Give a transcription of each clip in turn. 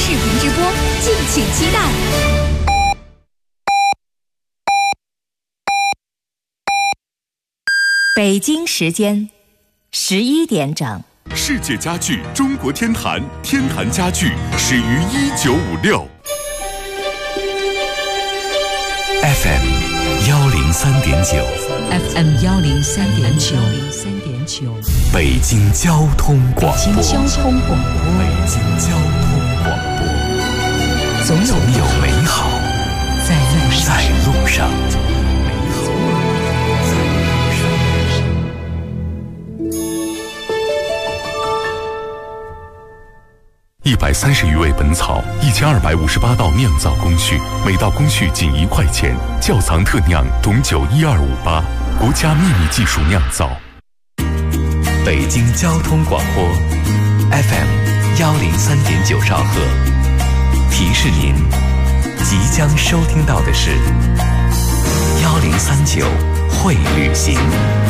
视频直播，敬请期待。 北京时间11点整。 世界家具中国天坛，天坛家具始于1956。 FM 103.9 FM 103.9 北京交通广播。 北京交通广播。 北京交通广播。总有美好在路上。 130余味本草，1258道酿造工序，每道工序仅1块钱。窖藏特酿董酒12588，国家秘密技术酿造。 北京交通广播 FM 103.9兆赫，提示您即将收听到的是1039会旅行。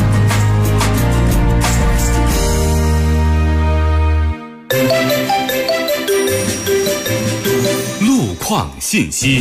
路况信息。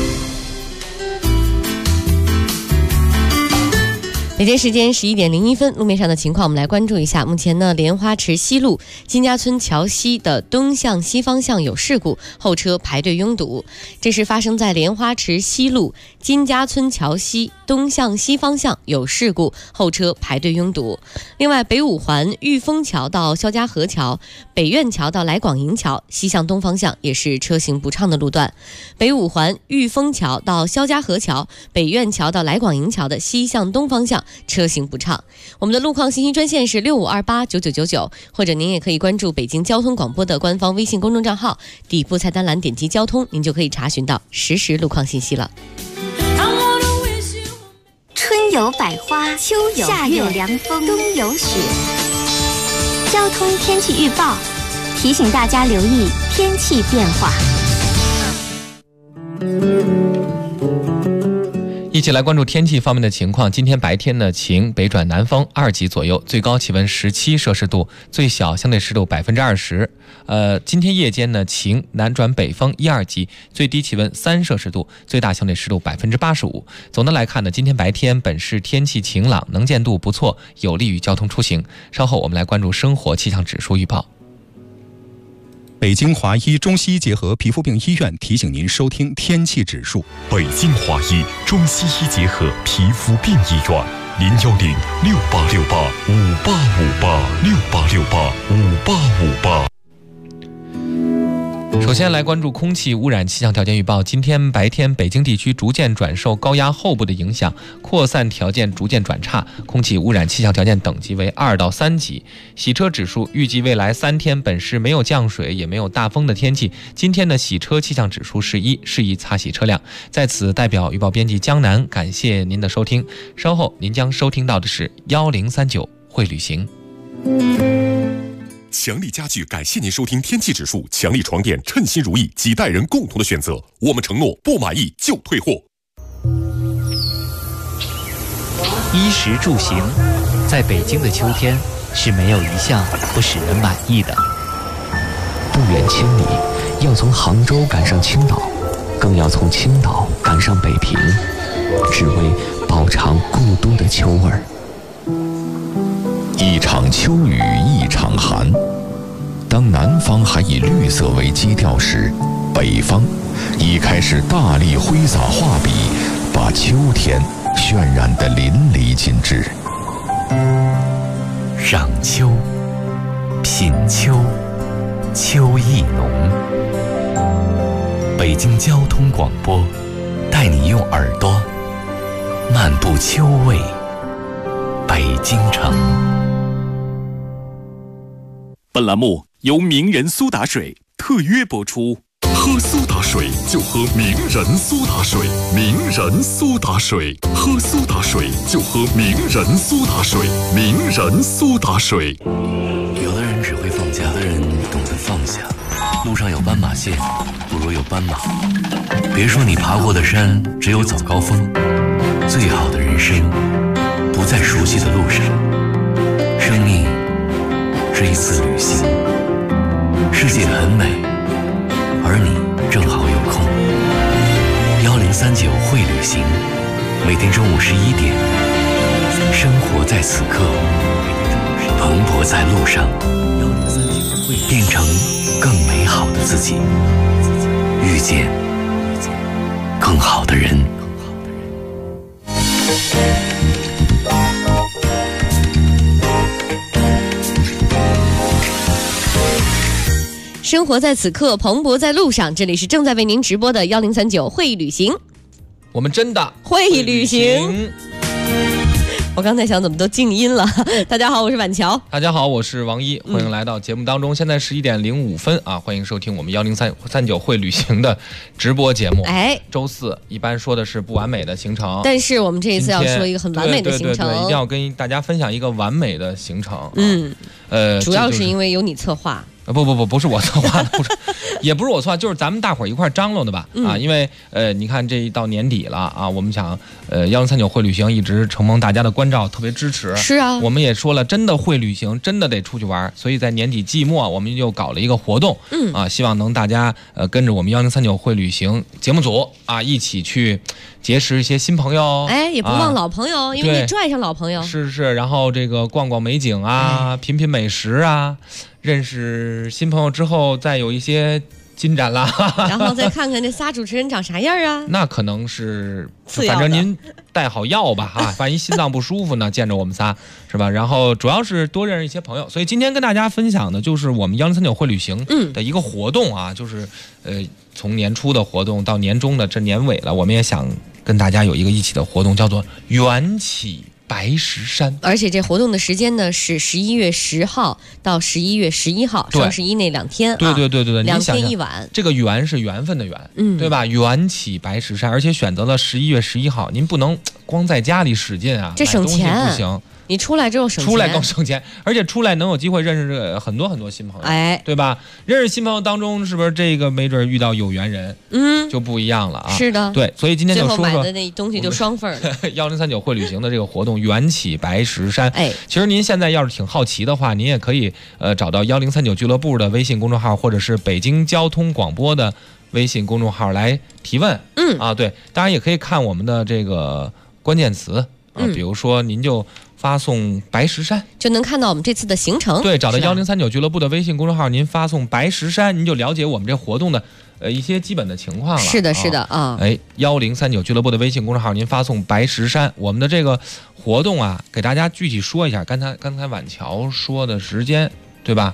北京时间11点01分，路面上的情况我们来关注一下。目前呢，莲花池西路金家村桥西的东向西方向有事故，后车排队拥堵。这是发生在莲花池西路金家村桥西东向西方向有事故，后车排队拥堵。另外，北五环玉峰桥到肖家河桥、北苑桥到来广营桥西向东方向也是车行不畅的路段。北五环玉峰桥到肖家河桥、北苑桥到来广营桥的西向东方向车行不畅。我们的路况信息专线是65289999，或者您也可以关注北京交通广播的官方微信公众账号，底部菜单栏点击交通，您就可以查询到实时路况信息了。 春有百花，秋有夏有凉风，冬有雪。交通天气预报提醒大家留意天气变化。 一起来关注天气方面的情况。今天白天呢晴，北转南风2级左右，最高气温17摄氏度，最小相对湿度20%。今天夜间呢晴，南转北风1、2级，最低气温3摄氏度，最大相对湿度85%。总的来看呢，今天白天本市天气晴朗，能见度不错，有利于交通出行。稍后我们来关注生活气象指数预报。 北京华医中西医结合皮肤病医院提醒您收听天气指数。 北京华医中西医结合皮肤病医院，0106868585858，686858。 首先来关注空气污染气象条件预报。今天白天北京地区逐渐转受高压后部的影响，扩散条件逐渐转差，空气污染气象条件等级为2到3级。洗车指数预计未来3天本市没有降水也没有大风的天气，今天的洗车气象指数是1，适宜擦洗车辆。在此代表预报编辑江南感谢您的收听，稍后您将收听到的是1039会旅行。 强力家具感谢您收听天气指数。强力床垫称心如意，几代人共同的选择，我们承诺不满意就退货。 衣食住行，在北京的秋天是没有一项不使人满意的。 不远千里，要从杭州赶上青岛，更要从青岛赶上北平，只为饱尝故都的秋味儿。 一场秋雨一场寒，当南方还以绿色为基调时，北方已开始大力挥洒画笔，把秋天渲染得淋漓尽致。 赏秋，品秋，秋意浓。北京交通广播带你用耳朵漫步秋味北京城。 本栏目由名人苏打水特约播出。喝苏打水就喝名人苏打水，名人苏打水，喝苏打水就喝名人苏打水，名人苏打水。 有的人只会放假，有的人懂得放下。路上有斑马线，不如有斑马。别说你爬过的山只有早高峰，最好的人生不在熟悉的路上。生命是一次旅行，世界很美，而你 1039会旅行，每天中午11点，生活在此刻，蓬勃在路上，变成更美好的自己，遇见更好的人。 生活在此刻，蓬勃在路上。这里是正在为您直播的1039会旅行， 我们真的会旅行。我刚才想怎么都静音了。大家好，我是婉乔。 大家好，我是王一，欢迎来到节目当中。现在11点05分啊，欢迎收听我们1039会旅行的直播节目。周四一般说的是不完美的行程， 但是我们这一次要说一个很完美的行程， 对，一定要跟大家分享一个完美的行程。 主要是因为有你策划。 不是我策划的，不是，也不是我策划，就是咱们大伙儿一块张罗的吧？因为你看这一到年底了啊，我们想1039会旅行一直承蒙大家的关照，特别支持。 是啊， 我们也说了，真的会旅行，真的得出去玩，所以在年底季末，我们又搞了一个活动，希望能大家跟着我们1039会旅行节目组啊一起去结识一些新朋友， 也不忘老朋友，因为你拽上老朋友。 是，然后这个逛逛美景啊，品品美食啊。认识新朋友之后，再有一些进展啦， 然后再看看这仨主持人长啥样啊？ 那可能是，反正您带好药吧哈，万一心脏不舒服呢，见着我们仨是吧？然后主要是多认识一些朋友，所以今天跟大家分享的就是我们1039会旅行的一个活动啊，就是从年初的活动到年终的这年尾了，我们也想跟大家有一个一起的活动，叫做缘起白石山， 而且这活动的时间呢是11月10号到11月11号，双十一那2天啊。 对，2 天1晚。 这个缘是缘分的缘，对吧？缘起白石山，而且选择了11月11号，您不能光在家里使劲啊， 这省钱不行。 你出来之后省钱， 出来更省钱，而且出来能有机会认识很多很多新朋友，对吧？认识新朋友当中，是不是这个没准遇到有缘人，就不一样了啊？ 是的， 对，所以今天就说说最后买的那东西就双份了。 1039会旅行的这个活动缘起白石山，其实您现在要是挺好奇的话，您也可以找到1039俱乐部的微信公众号，或者是北京交通广播的微信公众号来提问。对，当然也可以看我们的这个关键词比如说您就发送白石山， 就能看到我们这次的行程。 对，找到1039俱乐部的微信公众号，您发送白石山，您就了解我们这活动的一些基本的情况了。 是的啊。 1039俱乐部的微信公众号，您发送白石山，我们的这个活动啊，给大家具体说一下。刚才婉乔说的时间，对吧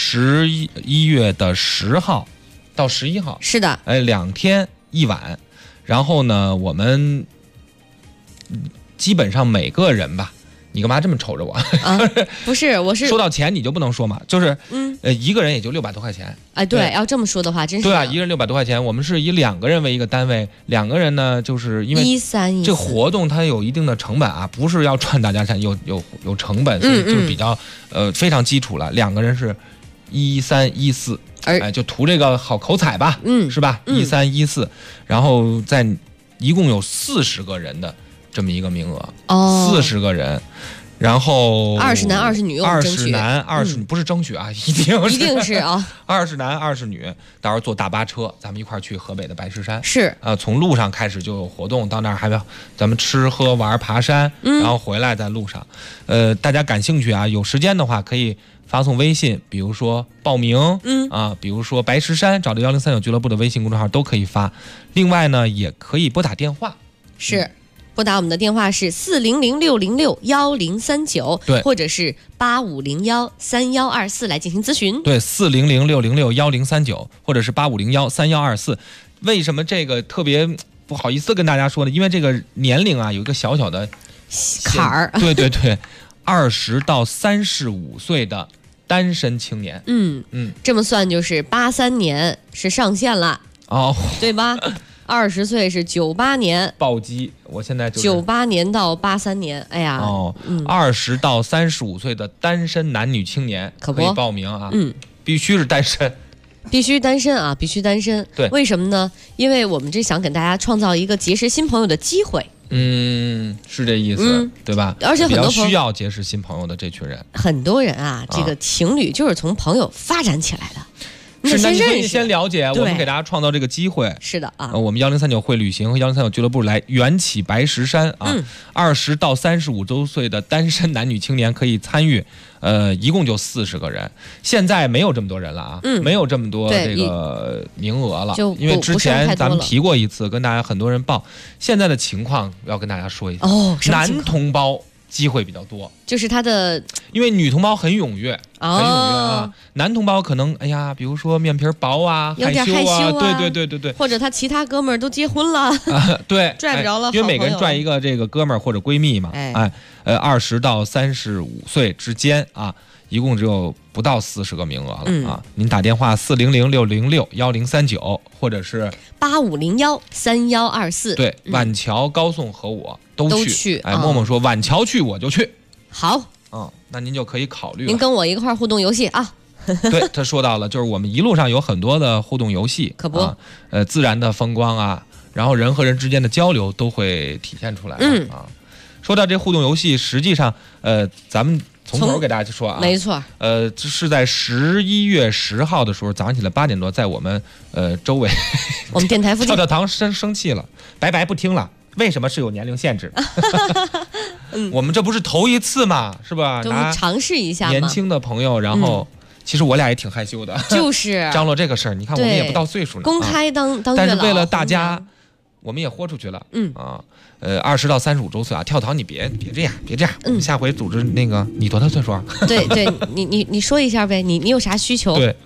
？11月的10号到11号。 是的。 2天1晚，然后呢，我们基本上每个人吧。你干嘛这么瞅着我啊？不是，我是说到钱你就不能说嘛，就是一个人也就600多块钱。 对，要这么说的话，真是对啊，一个人600多块钱。我们是以2个人为一个单位，2个人呢，就是因为 1314 这个活动它有一定的成本啊，不是要赚大家钱，有成本，所以就是比较非常基础了。2个人是1314，就图这个好口彩吧，是吧？1314，然后在一共有40个人的这么一个名额，40个人，然后 20男20女 ，20男20女，不是争取啊，一定是啊 ，20男20女，到时候坐大巴车，咱们一块儿去河北的白石山。 是从路上开始就有活动，到那儿还要咱们吃喝玩爬山，然后回来在路上。大家感兴趣啊，有时间的话可以发送微信，比如说报名，比如说白石山，找到1039俱乐部的微信公众号都可以发。另外呢，也可以拨打电话， 是。拨打我们的电话是400-606-1039， 对， 或者是8501-3124来进行咨询。 对，400-606-1039，或者是8501-3124。为什么这个特别不好意思跟大家说呢？因为这个年龄啊有一个小小的坎儿。 对，20到35岁的单身青年。 这么算就是83年是上限了对吧？20岁是98年暴击，我现在就是 98年到83年，哎呀 ，20到35岁的单身男女青年可以报名啊，必须是单身， 必须单身啊，必须单身。 对， 为什么呢？因为我们这想给大家创造一个结识新朋友的机会。 是这意思，对吧？ 而且很多比较需要结识新朋友的这群人， 很多人啊，这个情侣就是从朋友发展起来的。 是，那你你先了解，我们给大家创造这个机会。 是的啊， 我们1039会旅行和1039俱乐部来缘起白石山啊，20到35周岁的单身男女青年可以参与，一共就40个人，现在没有这么多人了啊，没有这么多这个名额了，因为之前咱们提过一次，跟大家很多人报，现在的情况要跟大家说一下，男同胞机会比较多， 就是他的， 因为女同胞很踊跃，很踊跃啊。男同胞可能，哎呀，比如说面皮薄啊， 有点害羞啊， 对， 或者他其他哥们儿都结婚了， 对， 拽不着了， 因为每个人拽一个这个哥们儿或者闺蜜嘛，哎，20到35岁之间啊，一共只有不到40个名额了啊。您打电话400-606-1039，或者是 8501-3124， 对，晚桥、高颂和我都去。哎，默默说晚桥去我就去。 好， 那您就可以考虑了。 您跟我一块互动游戏啊。 对，他说到了，就是我们一路上有很多的互动游戏， 可不， 自然的风光啊，然后人和人之间的交流都会体现出来啊。说到这互动游戏，实际上，咱们从头给大家说啊， 没错， 这是在11月10号的时候，早上起来8点多，在我们周围， 我们电台附近， 跳堂生气了，拜不听了。为什么是有年龄限制？我们这不是头一次嘛，是吧？ 就尝试一下嘛。 年轻的朋友，然后其实我俩也挺害羞的， 就是张罗这个事儿。你看我们也不到岁数呢， 公开当月老， 但是为了大家，我们也豁出去了。20到35周岁啊，跳堂你别这样，我们下回组织那个，你多大岁数啊？ 对，你说一下呗，你有啥需求？ 对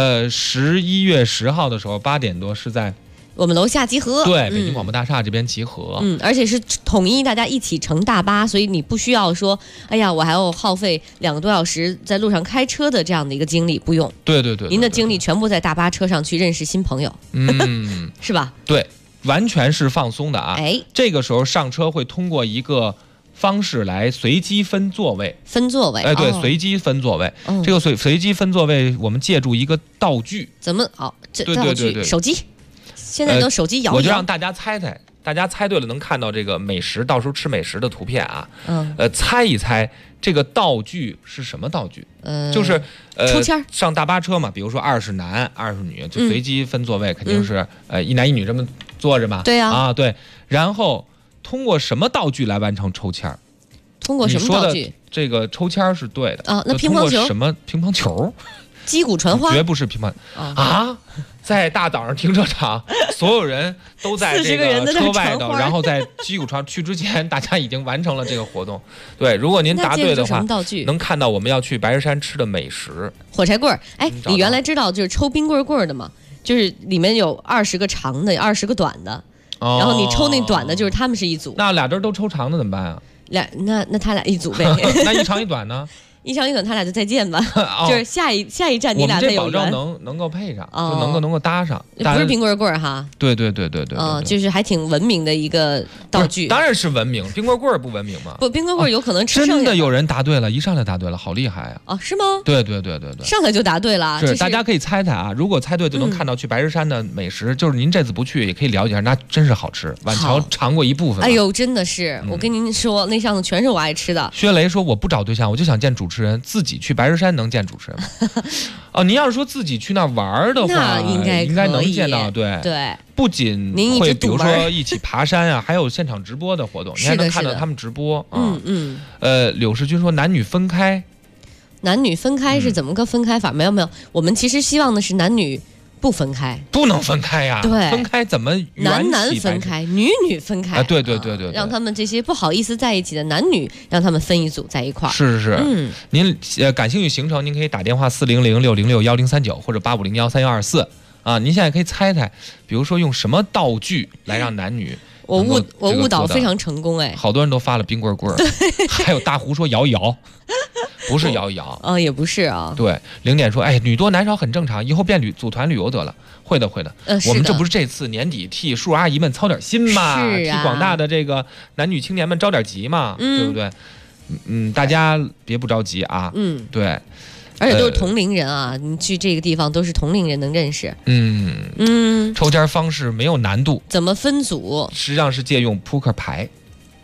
，11月10号的时候8点多是在我们楼下集合， 对，北京广播大厦这边集合， 而且是统一大家一起乘大巴，所以你不需要说，哎呀，我还要耗费2个多小时在路上开车的这样的一个精力，不用。 对， 您的精力全部在大巴车上去认识新朋友，是吧？ 对，完全是放松的啊。 哎， 这个时候上车会通过一个方式来随机分座位，哎，对，随机分座位。这个随机分座位，我们借助一个道具， 怎么？这道具，手机。现在都手机摇一摇， 我就让大家猜猜，大家猜对了能看到这个美食，到时候吃美食的图片啊。猜一猜这个道具是什么道具？就是抽签上大巴车嘛，比如说20男20女，就随机分座位，肯定是1男1女这么坐着嘛。 对呀， 啊对，然后通过什么道具来完成抽签？ 通过什么道具？ 这个抽签是对的啊。那乒乓球什么？乒乓球？ 击鼓传花？ 绝不是乒乓啊！在大早上停车场，所有人都在这个车外头，然后在击鼓传去之前，大家已经完成了这个活动。对，如果您答对的话，能看到我们要去白石山吃的美食火柴棍儿。哎，你原来知道就是抽冰棍棍的吗？就是里面有20个长的，20个短的，然后你抽那短的，就是他们是一组。 那俩人都抽长的怎么办啊？ 那他俩一组呗。 那一长一短呢？ 一长一短，他俩就再见吧。就是下一站你俩再有缘， 我们这保证能够配上，就能够搭上。 不是冰棍棍哈。对。 就是还挺文明的一个道具。 当然是文明，冰棍棍不文明吗？ 不，冰棍棍有可能吃真的有人答对了，一上来答对了，好厉害啊！ 是吗？ 对， 上来就答对了。 是，大家可以猜猜啊，如果猜对就能看到去白石山的美食。就是您这次不去也可以了解一下，那真是好吃。晚桥尝过一部分。 哎呦，真的是，我跟您说，那上头全是我爱吃的。 薛雷说我不找对象，我就想见主持人，自己去白石山能见主持人吗？您要是说自己去那玩的话， 那应该能见到。对，不仅会比如说一起爬山啊，还有现场直播的活动，你还能看到他们直播。柳世军说男女分开是怎么个分开法？没有，我们其实希望的是男女不分开， 不能分开呀。 对， 分开怎么男分开，女分开？ 对， 让他们这些不好意思在一起的男女，让他们分一组在一块儿。 是。您感兴趣行程，您可以打电话400-606-1039或者8501-3124啊。您现在可以猜猜，比如说用什么道具来让男女。 我误导非常成功哎！ 好多人都发了冰棍棍，还有大胡说摇一摇，不是摇一摇也不是啊。 对，0点说，女多男少很正常，以后变组团旅游得了。会的。我们这不是这次年底替叔阿姨们操点心嘛，替广大的这个男女青年们着点急嘛，对不对？大家别不着急啊。对。 而且都是同龄人啊，你去这个地方都是同龄人能认识。 抽签方式没有难度。 怎么分组？ 实际上是借用扑克牌。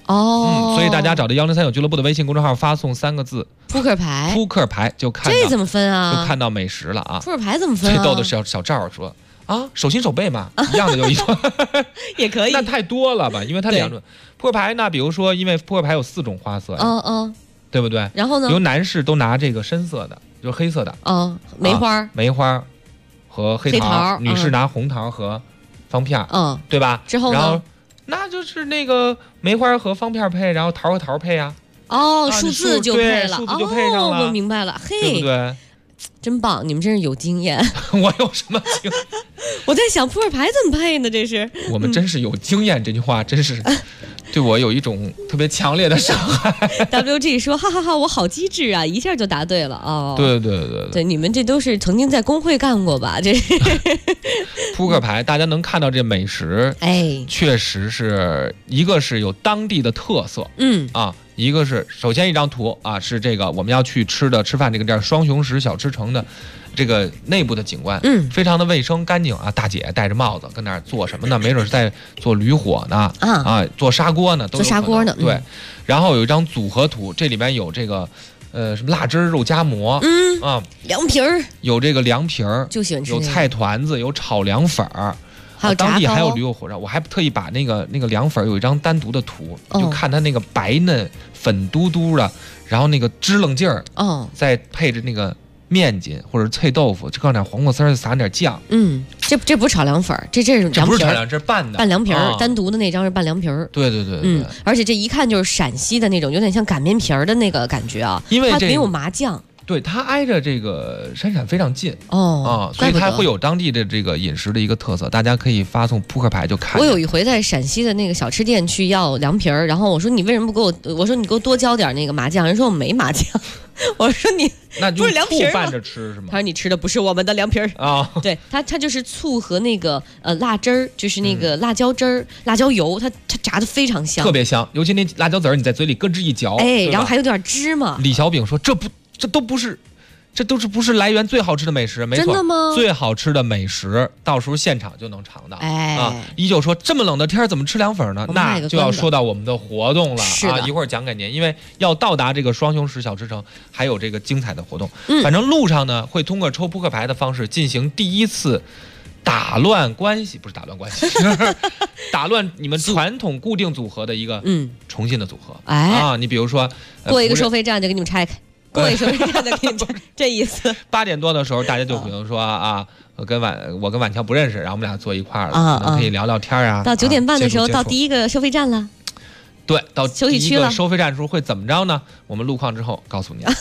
哦， 所以大家找这1039俱乐部的微信公众号，发送3个字扑克牌， 扑克牌就看到， 这怎么分啊？ 就看到美食了啊！ 扑克牌怎么分啊？ 最逗的是小赵说啊，手心手背嘛，一样的就一种， 也可以。 那太多了吧？因为它2种扑克牌呢，比如说，因为扑克牌有4种花色，对不对？ 然后呢？ 比如男士都拿这个深色的，就是黑色的， 梅花， 梅花和黑桃，女士拿红桃和方片，对吧？ 之后呢？ 然后那就是那个梅花和方片配，然后桃和桃配啊。 数字就配了， 数字就配上了， 我明白了，嘿， 对不对？ 真棒，你们真是有经验。 我有什么经验？ 我在想扑克牌怎么配呢？这是我们真是有经验，这句话真是对我有一种特别强烈的伤害。 WG 说哈哈哈，我好机智啊，一下就答对了哦。 对， 你们这都是曾经在工会干过吧？这是扑克牌，大家能看到这美食，确实是一个是有当地的特色，一个是首先一张图啊，是这个我们要去吃饭这个地儿双雄石小吃城的这个内部的景观，非常的卫生干净啊。大姐戴着帽子跟那儿做什么呢？没准是在做驴火呢，做砂锅呢，都有可能。做砂锅呢，对。然后有一张组合图，这里边有这个什么腊汁肉夹馍， 凉皮儿， 有这个凉皮儿， 就喜欢吃有菜团子，有炒凉粉儿。 还有当地还有驴肉火烧，我还特意把那个凉粉有一张单独的图，就看它那个白嫩粉嘟嘟的，然后那个支棱劲儿，再配着那个面筋或者脆豆腐，就搁点黄瓜丝儿，撒点酱。 这不是炒凉粉，这是凉皮儿， 不是炒凉，这是拌凉皮儿，单独的那张是拌凉皮儿。 对， 而且这一看就是陕西的那种，有点像擀面皮儿的那个感觉啊， 因为它没有麻酱。 对，它挨着这个山陕非常近所以它会有当地的这个饮食的一个特色，大家可以发送扑克牌就看。 我有一回在陕西的那个小吃店去要凉皮儿，然后我说你为什么不给我？我说你给我多浇点那个麻酱，人说我没麻酱。我说你那就不是凉皮拌着吃是吗？ 他说你吃的不是我们的凉皮儿啊。对，它就是醋和那个辣汁儿，就是那个辣椒汁儿、辣椒油，它炸的非常香， 特别香。尤其那辣椒籽儿，你在嘴里咯吱一嚼， 然后还有点芝麻。 李小饼说这都不是来源最好吃的美食，没错， 真的吗？ 最好吃的美食，到时候现场就能尝到。依旧说这么冷的天怎么吃凉粉呢？那就要说到我们的活动了一会儿讲给您，因为要到达这个双雄石小吃城，还有这个精彩的活动。反正路上呢，会通过抽扑克牌的方式进行第一次打乱关系，不是打乱关系，打乱你们传统固定组合的一个重新的组合。你比如说过一个收费站就给你们拆开。过一收费站的给你这意思。 8点多的时候，大家就比如说我跟婉乔不认识，然后我们俩坐一块儿了，可以聊聊天啊。 到9点半的时候，到第一个收费站了。 对，到休息区了。收费站的时候会怎么着呢？我们路况之后告诉你。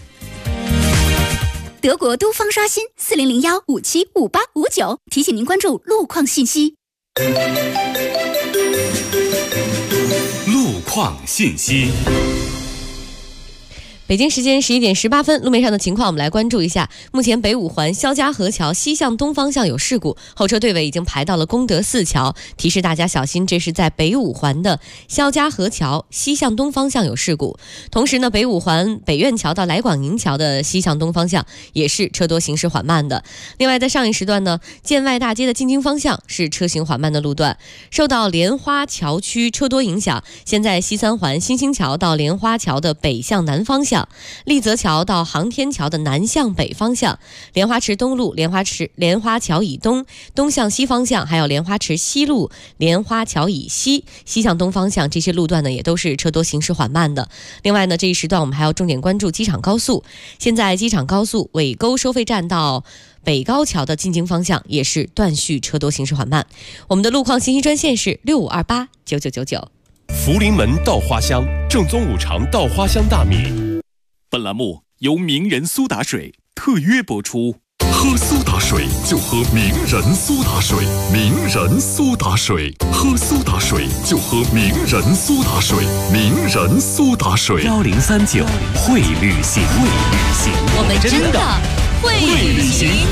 德国都方刷新4001575859，提醒您关注路况信息。 路况信息。 北京时间11点18分，路面上的情况我们来关注一下。目前北五环肖家河桥西向东方向有事故，后车队尾已经排到了功德寺桥，提示大家小心，这是在北五环的肖家河桥西向东方向有事故。同时呢，北五环北苑桥到来广营桥的西向东方向也是车多行驶缓慢的。另外在上一时段呢，建外大街的进京方向是车行缓慢的路段，受到莲花桥区车多影响，现在西三环新兴桥到莲花桥的北向南方向，立泽桥到航天桥的南向北方向，莲花池东路莲花桥以东向西方向，还有莲花池西路莲花桥以西向东方向，这些路段呢也都是车多行驶缓慢的。另外呢，这一时段我们还要重点关注机场高速，现在机场高速尾沟收费站到北高桥的进京方向也是断续车多行驶缓慢。我们的路况信息专线是65289999。 福临门稻花香，正宗五常稻花香大米。本栏目由名人苏打水特约播出。喝苏打水就喝名人苏打水，名人苏打水，喝苏打水就喝名人苏打水，名人苏打水。 1039会旅行， 我们真的会旅行。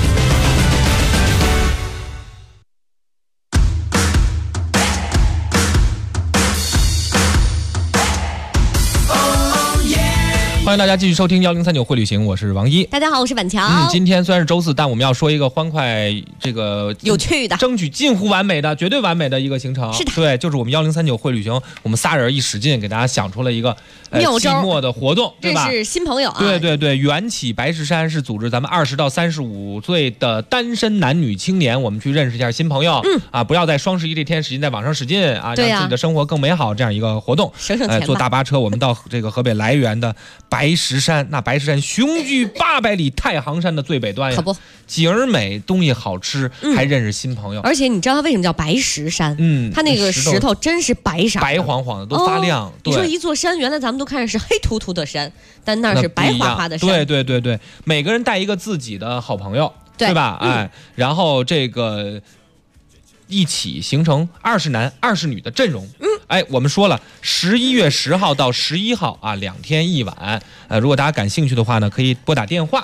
欢迎大家继续收听1039会旅行，我是王一。 大家好，我是板桥。 今天虽然是周四，但我们要说一个欢快、这个有趣的、 争取近乎完美的、绝对完美的一个行程。 是的， 对，就是我们1039会旅行，我们仨人一使劲，给大家想出了一个妙招寂寞的活动，对吧？ 认识新朋友啊！ 对对对，缘起白石山是组织咱们20到35岁的单身男女青年，我们去认识一下新朋友。不要在双11这天使劲在网上使劲啊，让自己的生活更美好，这样一个活动。 省钱吧。 坐大巴车，我们到这个河北涞源的白石山，那白石山雄居800里太行山的最北端呀， 可不， 景儿美，东西好吃，还认识新朋友。 而且你知道它为什么叫白石山？它那个石头真是白色， 白晃晃的，都发亮。 你说一座山，原来咱们都看着是黑秃秃的山，但那是白花花的山。 对对对对，每个人带一个自己的好朋友，对吧？然后这个一起形成20男20女的阵容。我们说了，11月10号到11号啊，2天1晚。如果大家感兴趣的话呢，可以拨打电话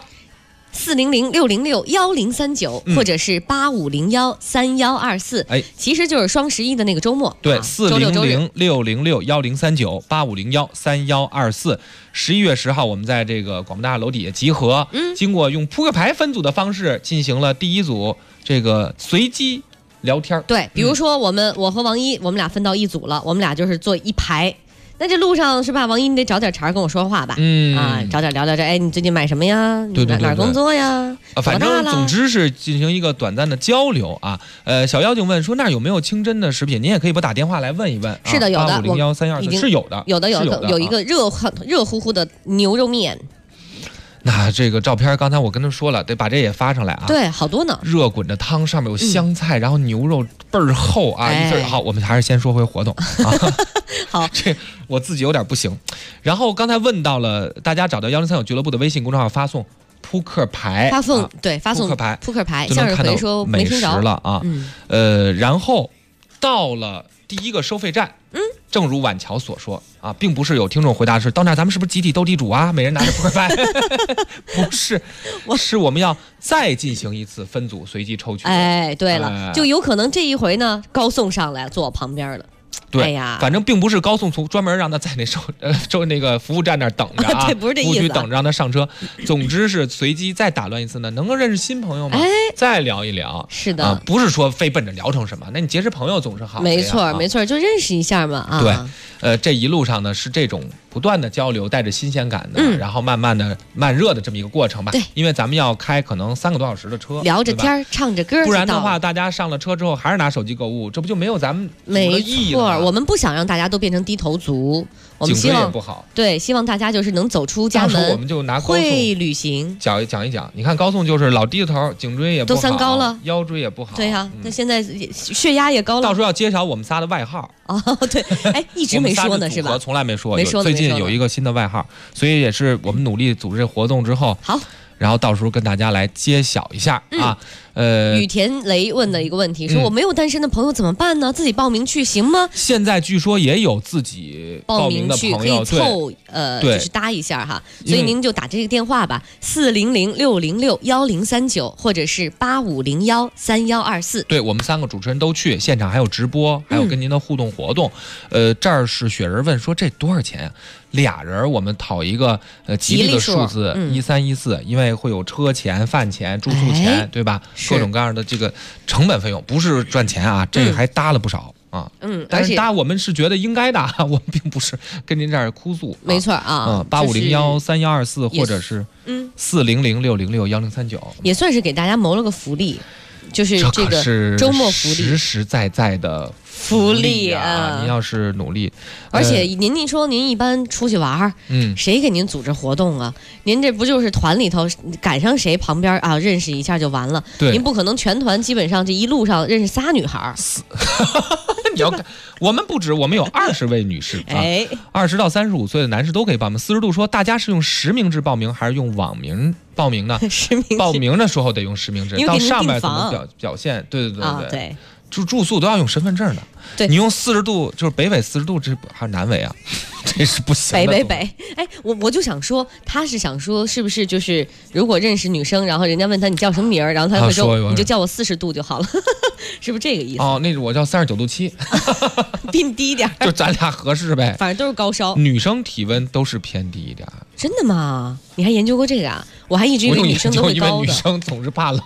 400-606-1039，或者是8501-3124。其实就是双11的那个周末。 对，400-606-1039，8501-3124。11月10号，我们在这个广播大厦楼底下集合。经过用扑克牌分组的方式进行了第一组这个随机聊天。 对，比如说我和王一，我们俩分到一组了，我们俩就是坐一排。那这路上是吧，王一你得找点茬跟我说话吧，找点聊聊这，你最近买什么呀？ 对， 哪儿工作呀？ 反正总之是进行一个短暂的交流啊。小妖精问说那儿有没有清真的食品？您也可以拨打电话来问一问。 是的，有的 ，8501-3124是有的， 有一个热乎乎的牛肉面。 那这个照片刚才我跟他说了，得把这也发上来啊。 对，好多呢。 热滚着汤，上面有香菜，然后牛肉倍儿厚啊，一份。好，我们还是先说回活动啊。 好， 这我自己有点不行。然后刚才问到了，大家找到1039俱乐部的微信公众号发送扑克牌， 发送扑克牌，向日葵说没听着了啊。然后到了第一个收费站，正如婉乔所说啊，并不是有听众回答是到那咱们是不是集体斗地主啊？每人拿着扑克牌，不是，是我们要再进行一次分组随机抽取。 对了，就有可能这一回呢，高颂上来坐我旁边了。 对，反正并不是高颂专门让他在那那个服务站那儿等着啊， 对，不是这意思， 服务区等着让他上车。总之是随机再打乱一次呢，能够认识新朋友吗？再聊一聊。 是的， 不是说非奔着聊成什么，那你结识朋友总是好的呀。 没错，就认识一下嘛啊。 对，这一路上呢是这种不断的交流，带着新鲜感的，然后慢慢的慢热的这么一个过程吧。 对， 因为咱们要开可能3个多小时的车， 聊着天唱着歌， 不然的话，大家上了车之后还是拿手机购物，这不就没有咱们的意义了吗？ 没错，我们不想让大家都变成低头族，我们希望颈椎也不好。 对，希望大家就是能走出家门， 我们就拿高颂会旅行讲一讲。你看高颂就是老低着头，颈椎也不好， 都3高了， 腰椎也不好。 对呀，那现在血压也高了。 到时候要揭晓我们仨的外号。 对，一直没说呢，是吧？ 从来没说， 最近有一个新的外号，所以也是我们努力组织这活动之后， 好， 然后到时候跟大家来揭晓一下啊。 雨田雷问的一个问题说，我没有单身的朋友怎么办呢？自己报名去行吗？ 现在据说也有自己报名的朋友， 可以凑就是搭一下哈，所以您就打这个电话吧，400-606-1039，或者是8501-3124。 对，我们3个主持人都去现场，还有直播，还有跟您的互动活动。这儿是雪人问说这多少钱呀？2人我们讨一个吉利的数字1314，因为会有车钱、饭钱、住宿钱，对吧？各种各样的这个成本费用，不是赚钱啊，这个还搭了不少啊。但是搭我们是觉得应该的，我们并不是跟您这儿哭诉。 没错啊 ，8501-3124，或者是400-606-1039， 也算是给大家谋了个福利。就是这个周末福利， 实实在在的福利啊！您要是努力， 而且您说您一般出去玩，谁给您组织活动啊？您这不就是团里头赶上谁旁边啊，认识一下就完了？ 对， 您不可能全团基本上这一路上认识仨女孩。 你要看，我们不止，我们有20位女士，20到35岁的男士都可以报名。40度说，大家是用实名制报名还是用网名报名呢？ 实名制报名的时候得用实名制，到上面怎么表现？对。住宿都要用身份证的。 对， 你用40度就是北纬40度，这还是南纬啊，这是不行的。 北。我就想说，他是想说，是不是就是如果认识女生，然后人家问他你叫什么名儿，然后他会说你就叫我40度就好了。 是不是这个意思？ 哦，那我叫39度7， 比你低一点， 就咱俩合适呗。 反正都是高烧。 女生体温都是偏低一点。 真的吗？你还研究过这个啊？我还一直以为女生都会高的。 因为女生总是怕冷。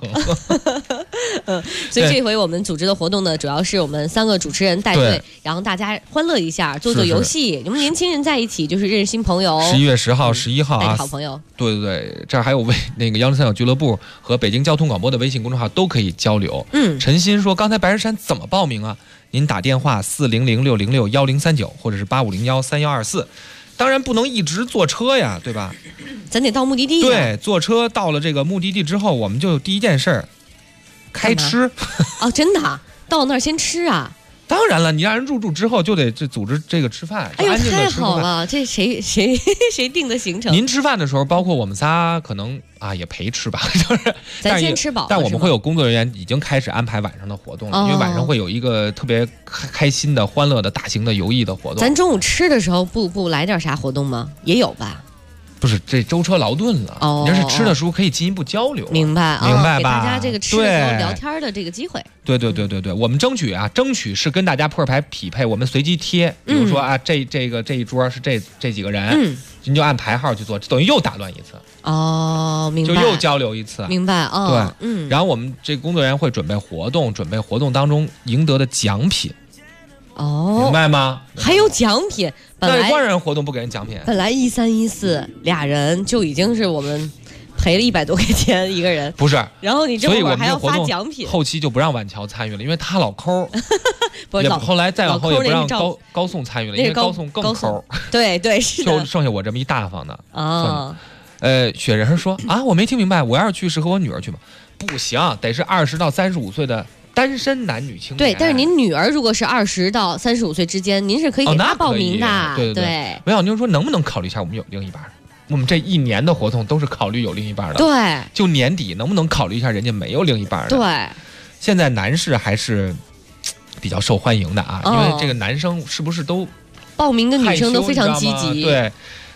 所以这回我们组织的活动呢，主要是我们3个主持人带队，然后大家欢乐一下，做做游戏。你们年轻人在一起就是认识新朋友。 11月10号、11号啊， 带好朋友。 对对对，这儿还有那个103小俱乐部和北京交通广播的微信公众号都可以交流。陈鑫说，刚才白日山怎么报名啊？您打电话400-606-1039，或者是850-3124。当然不能一直坐车呀，对吧？ 咱得到目的地。 对，坐车到了这个目的地之后，我们就第一件事儿开吃。 哦，真的啊？到那儿先吃啊？ 当然了，你让人入住之后就得组织这个吃饭。 哎呦，太好了！这谁定的行程？ 您吃饭的时候，包括我们仨可能也陪吃吧，就是咱先吃饱。 但我们会有工作人员已经开始安排晚上的活动了，因为晚上会有一个特别开心的、欢乐的大型的游艺的活动。 咱中午吃的时候不来点啥活动吗？也有吧。 不是，这舟车劳顿了。你要是吃的时候可以进一步交流。 明白吧？给大家这个吃的时候聊天的这个机会。对， 我们争取是跟大家扑克牌匹配，我们随机贴。比如说这一桌是这几个人，您就按排号去做，等于又打乱一次。 哦，明白。 就又交流一次。 明白哦。 对，然后我们这个工作人员会准备活动当中赢得的奖品。 哦， 明白吗？ 还有奖品。 那官人活动不给人奖品。 本来13、14俩人就已经是我们赔了100多块钱一个人， 不是？ 然后你这会儿还要发奖品。 后期就不让晚乔参与了，因为他老抠。后来再往后也不让高颂参与了，因为高颂更抠。 对，是的。 就剩下我这么一大方的啊。雪人说啊，我没听明白，我要是去是和我女儿去吗？不行，得是20到35岁的。单身男女青年。 对，但是您女儿如果是20到35岁之间，您是可以给她报名的。 对，没有，您说能不能考虑一下我们有另一半？我们这1年的活动都是考虑有另一半的。 对， 就年底能不能考虑一下人家没有另一半的？ 对， 现在男士还是比较受欢迎的啊，因为这个男生是不是都报名的女生都非常积极？ 对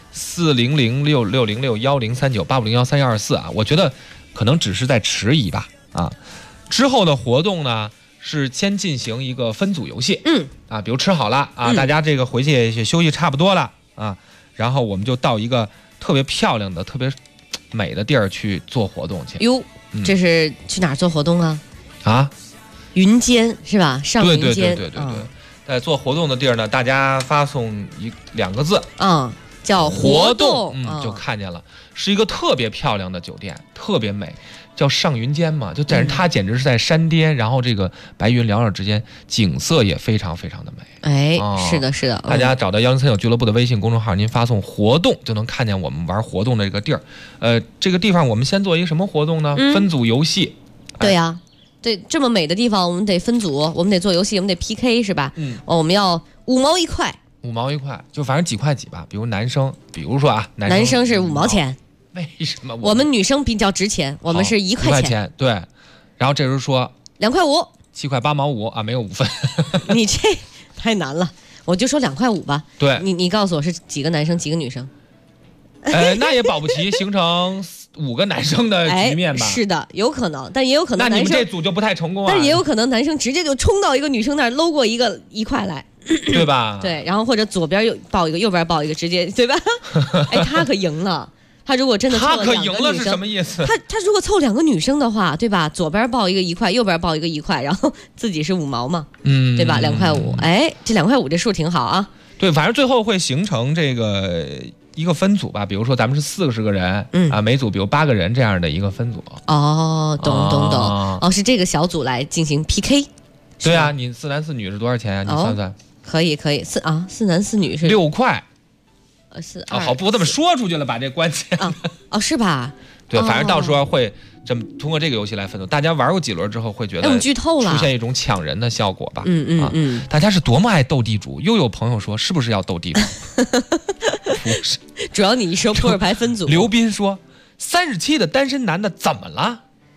，400-606-1039，850-3124啊，我觉得可能只是在迟疑吧啊。之后的活动呢，是先进行一个分组游戏，比如吃好了啊，大家这个回去休息差不多了啊，然后我们就到一个特别漂亮的、特别美的地儿去做活动去。 哟，这是去哪儿做活动啊？ 啊， 云间是吧？上云间。 对。在做活动的地儿呢，大家发送2个字， 叫活动， 就看见了，是一个特别漂亮的酒店，特别美。叫上云间嘛，就它简直是在山巅，然后这个白云缭绕之间，景色也非常非常的美。 是的， 大家找到103小俱乐部的微信公众号，您发送活动就能看见我们玩活动的这个地儿。这个地方我们先做一个什么活动呢？分组游戏。 对呀，对，这么美的地方我们得分组，我们得做游戏，我们得 PK 是吧？我们要5毛1块 ，5毛1块，就反正几块几吧。比如男生，比如说啊， 男生是5毛钱。 为什么我们女生比较值钱？我们是1块钱。 对，然后这时候说 2块5 ，7块8毛5啊，没有5分。 你这太难了，我就说2块5吧。 对， 你告诉我是几个男生几个女生？ 那也保不齐形成5个男生的局面吧？ 是的，有可能，但也有可能。 那你们这组就不太成功啊。 但也有可能男生直接就冲到一个女生那儿搂过1块来， 对吧？ 对，然后或者左边又报一个，右边报一个，直接对吧？他可赢了。他如果真的凑了2个女生， 他可赢了是什么意思？ 他如果凑2个女生的话，对吧？左边报一个1块，右边报一个1块，然后自己是5毛嘛，对吧？2块5，这2块5这数挺好啊。 对，反正最后会形成这个一个分组吧，比如说咱们是40个人，每组比如8个人这样的一个分组。 懂，是这个小组来进行 PK。 对啊，你4男4女是多少钱啊？你算算。 可以，4男4女是 6块。 好， 不这么说出去了，把这关键是吧？ 对，反正到时候会这么通过这个游戏来分组。大家玩过几轮之后会觉得， 我们剧透了， 出现一种抢人的效果吧？大家是多么爱斗地主？又有朋友说，是不是要斗地主？不是， 主要你一说扑克牌分组。 刘斌说，37的单身男的怎么了？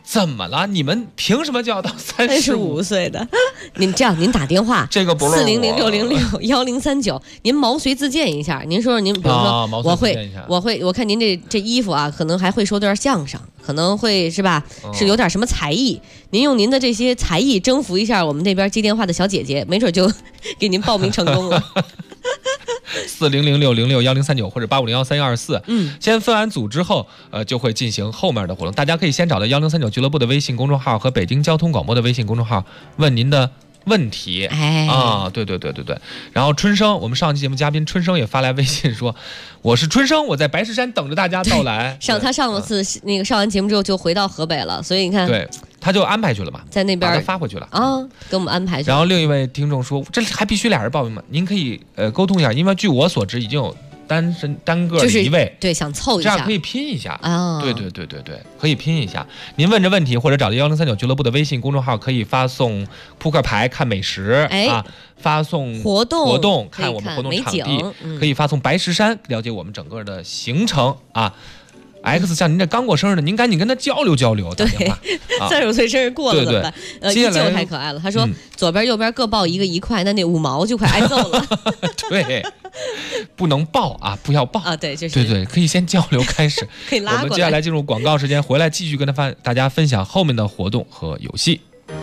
怎么了？你们凭什么就要到35 岁的？您这样，您打电话， 这个不是 400-606-1039，您毛遂自荐一下。您说您，比如说，我看您这衣服啊，可能还会说段相声，可能会是吧？是有点什么才艺，您用您的这些才艺征服一下我们那边接电话的小姐姐，没准就给您报名成功了。 400-606-1039或者850-1324，先分完组之后，就会进行后面的活动。大家可以先找到1039俱乐部的微信公众号和北京交通广播的微信公众号，问您的问题。对。然后春生，我们上期节目嘉宾春生也发来微信说，我是春生，我在白石山等着大家到来。 他上次那个上完节目之后就回到河北了，所以你看， 对，他就安排去了嘛， 在那边把他发回去了给我们安排去。 然后另一位听众说，这还必须俩人报名吗？您可以沟通一下，因为据我所知已经有单个的一位， 对，想凑一下， 这样可以拼一下对，可以拼一下。您问这问题或者找到1039俱乐部的微信公众号，可以发送扑克牌看美食发送活动看我们活动场地，可以发送白石山了解我们整个的行程X 像您这刚过生日的，您赶紧跟他交流交流。 对，35岁生日过了怎么办？ 接下来太可爱了。他说左边右边各报1块，那5毛就快挨揍了。 对，不能报不要报对，就是对，可以先交流开始， 可以拉过来。 我们接下来进入广告时间，回来继续跟大家分享后面的活动和游戏。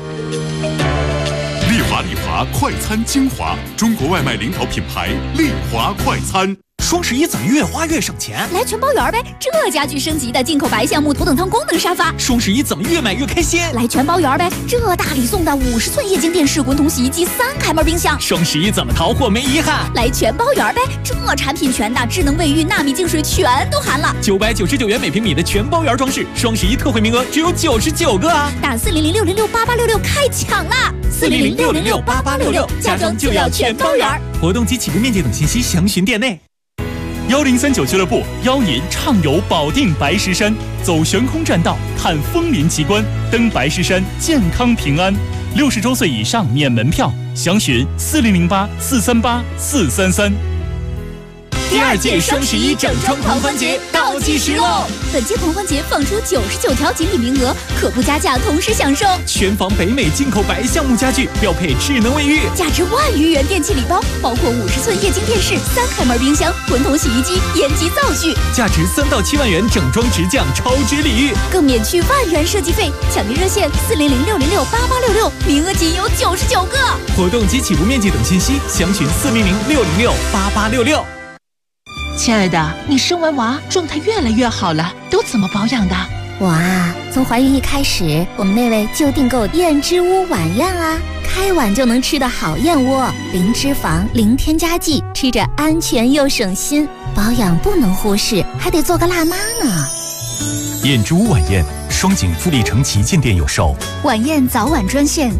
丽华快餐精华，中国外卖领导品牌丽华快餐。 双11怎么越花越省钱？ 来全包圆呗！这家具升级的进口白橡木头等舱功能沙发。 双11怎么越买越开心？ 来全包圆呗！这大礼送的50寸液晶电视、滚筒洗衣机、3开门冰箱。 双11怎么淘货没遗憾？ 来全包圆呗！这产品全的智能卫浴、纳米净水全都含了。 999元每平米的全包圆装饰，双11特惠名额只有99个啊！ 打400-606-8866开抢啦！400-606-8866，家装就要全包圆。 活动及起步面积等信息详询店内。1039俱乐部邀您畅游保定白石山，走悬空栈道，看枫林奇观，登白石山健康平安。60周岁以上免门票，详询4008-438-433。 第2届双11整装狂欢节倒计时喽！本届狂欢节放出99条锦鲤名额，可不加价同时享受全房北美进口白橡木家具，标配智能卫浴， 价值10000余元电器礼包，包括50寸液晶电视、3开门冰箱、滚筒洗衣机、烟机灶具， 价值3到7万元整装直降超值礼遇， 更免去10000元设计费。抢订热线400-606-8866，名额仅有99个。 活动及起步面积等信息详询400-606-8866。 亲爱的，你生完娃状态越来越好了，都怎么保养的？ 我从怀孕一开始，我们那位就订购燕之屋晚宴啊，开碗就能吃的好燕窝，零脂肪、零添加剂，吃着安全又省心。保养不能忽视，还得做个辣妈呢。 燕之屋晚宴，双井富力城旗舰店有售。 晚宴早晚专线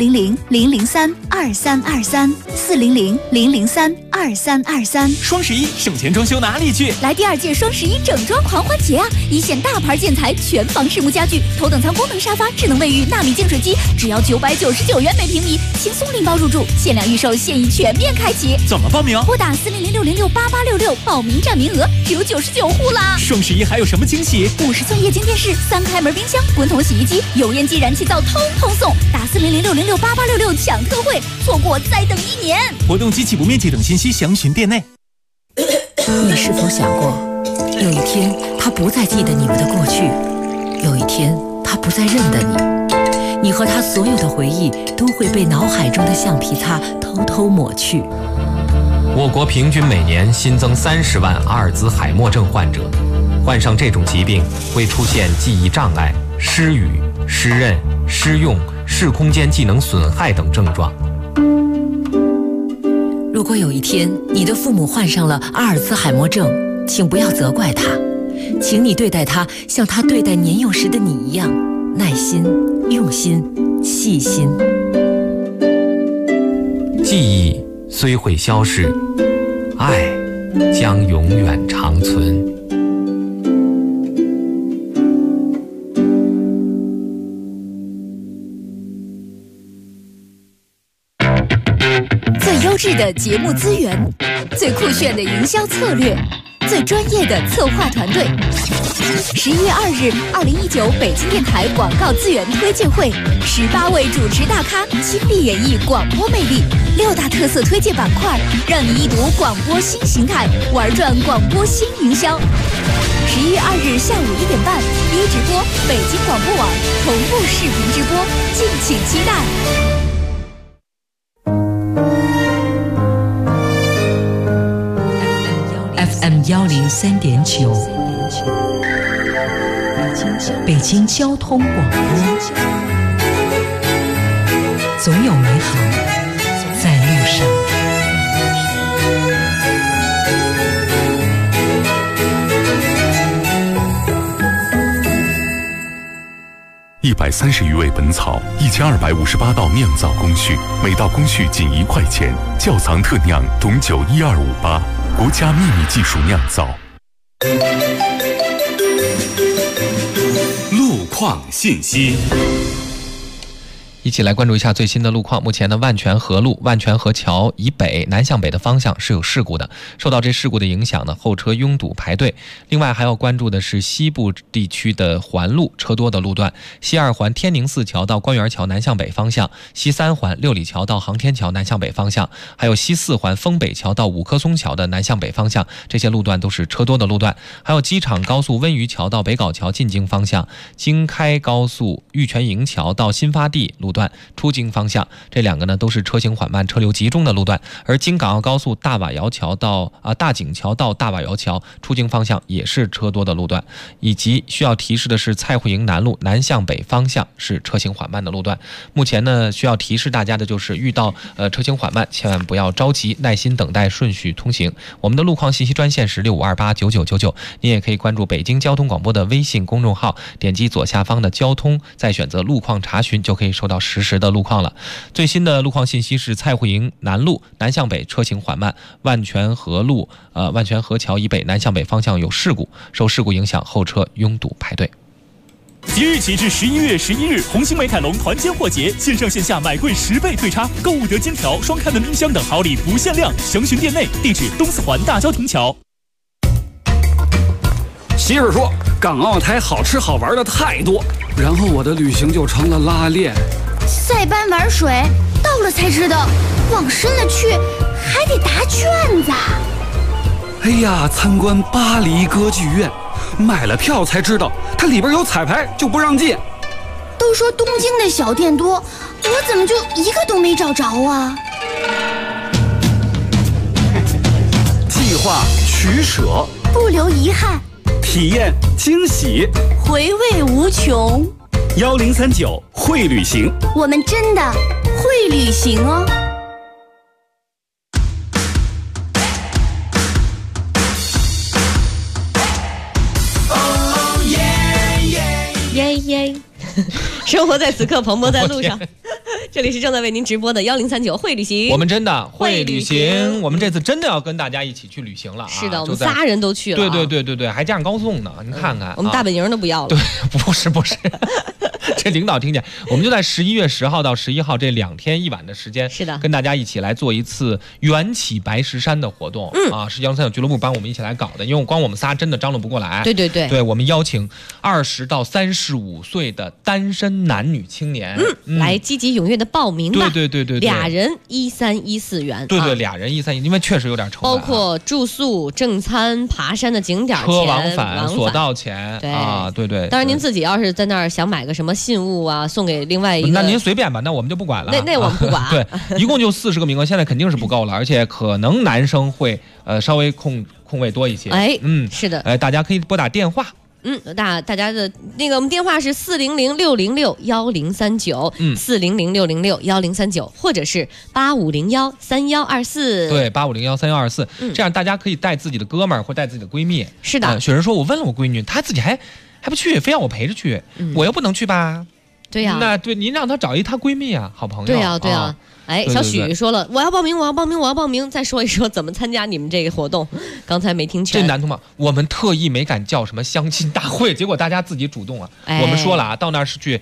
400-003-2323 400-003-2323。 双11省钱装修哪里去？ 来第2届双11整装狂欢节啊！一线大牌建材、全房实木家具、头等舱功能沙发、智能卫浴、纳米净水机，只要999元每平米，轻松拎包入住，限量预售，现已全面开启。 怎么报名？ 拨打400-606-8866，报名占名额只有99户啦！ 双11还有什么惊喜 ？50寸液晶电视、3开门冰箱、滚筒洗衣机、油烟机、燃气灶通通送。打400-606-8866抢特惠，错过再等1年。 活动及起步面积等信息详询店内。 你是否想过，有一天他不再记得你们的过去，有一天他不再认得你，你和他所有的回忆都会被脑海中的橡皮擦偷偷抹去。 我国平均每年新增30万阿尔兹海默症患者，患上这种疾病会出现记忆障碍、失语、失认、失用、视空间技能损害等症状。 如果有一天你的父母患上了阿尔兹海默症，请不要责怪他，请你对待他像他对待年幼时的你一样，耐心、用心、细心。 记忆虽会消逝，爱将永远长存。 最优质的节目资源，最酷炫的营销策略， 最专业的策划团队。11月2日，2019北京电台广告资源推介会，18位主持大咖倾力演绎广播魅力，6大特色推介板块，让你一睹广播新形态，玩转广播新营销。11月2日下午1点半，第一直播北京广播网同步视频直播，敬请期待。 FM 103.9，北京交通广播，总有美好在路上。 130余味本草，1258道酿造工序，每道工序仅1块钱。窖藏特酿董酒12588，国家秘密技术酿造。 路况信息。 一起来关注一下最新的路况。目前呢，万泉河路万泉河桥以北南向北的方向是有事故的，受到这事故的影响呢，后车拥堵排队。另外还要关注的是西部地区的环路车多的路段，西2环天宁寺桥到官园桥南向北方向，西3环六里桥到航天桥南向北方向，还有西4环丰北桥到五棵松桥的南向北方向，这些路段都是车多的路段。还有机场高速温榆桥到北碏桥进京方向，京开高速玉泉营桥到新发地路段出京方向，这2个呢都是车行缓慢车流集中的路段。而京港澳高速大瓦窑桥到大井桥到大瓦窑桥出京方向也是车多的路段。以及需要提示的是蔡慧营南路南向北方向是车行缓慢的路段。目前呢需要提示大家的就是遇到车行缓慢千万不要着急，耐心等待顺序通行。我们的路况信息专线是65289999，您也可以关注北京交通广播的微信公众号，点击左下方的交通，再选择路况查询，就可以收到实时的路况了。最新的路况信息是蔡慧营南路南向北车行缓慢，万泉河路万泉河桥以北南向北方向有事故，受事故影响后车拥堵排队。 即日起至11月11日，红星美凯龙团结货节，线上线下买贵10倍退差，购物得金条、双开门冰箱等好礼不限量，详询店内。地址东四环大郊亭桥。 媳妇说港澳台好吃好玩的太多，然后我的旅行就成了拉练。 塞班玩水，到了才知道，往深了去还得答卷子。 哎呀，参观巴黎歌剧院，买了票才知道它里边有彩排，就不让进。 都说东京的小店多，我怎么就一个都没找着啊？ 计划取舍， 不留遗憾， 体验惊喜， 回味无穷。 1039会旅行， 我们真的会旅行哦。 耶耶！生活在此刻，蓬勃在路上。这里是正在为您直播的1039会旅行， 我们真的会旅行，我们这次真的要跟大家一起去旅行了啊！ 是的，我们仨人都去了。 对，还加上高送呢，你看看， 我们大本营都不要了。 对，不是。这领导听见，我们就在11月10号到11号这2天1晚的时间， 是的， 跟大家一起来做一次缘起白石山的活动。是1039俱乐部帮我们一起来搞的，因为光我们仨真的张罗不过来。 对， 我们邀请20到35岁的单身男女青年， 来积极踊跃的报名吧。 对， 俩人1314元。 对，俩人1314，因为确实有点成本， 包括住宿、正餐、爬山的景点钱、 车往返、索道钱。对。 当然，您自己要是在那儿想买个什么信物啊，送给另外一个， 那您随便吧，那我们就不管了。 那我们不管。 对，一共就40个名额，现在肯定是不够了，而且可能男生会稍微空位多一些。 是的。 大家可以拨打电话。 大家的那个我们电话是400-606-1039，400-606-1039，或者是8501-3124。 对，8501-3124。这样大家可以带自己的哥们儿或带自己的闺蜜。 是的。 雪人说，我问了我闺女，她自己还不去，非要我陪着去，我又不能去吧？ 对呀。 那对您让她找一她闺蜜啊，好朋友。 对呀。小许说了，我要报名，再说一说怎么参加你们这个活动，刚才没听全。 这男同胞，我们特意没敢叫什么相亲大会，结果大家自己主动啊。我们说了啊，到那儿是去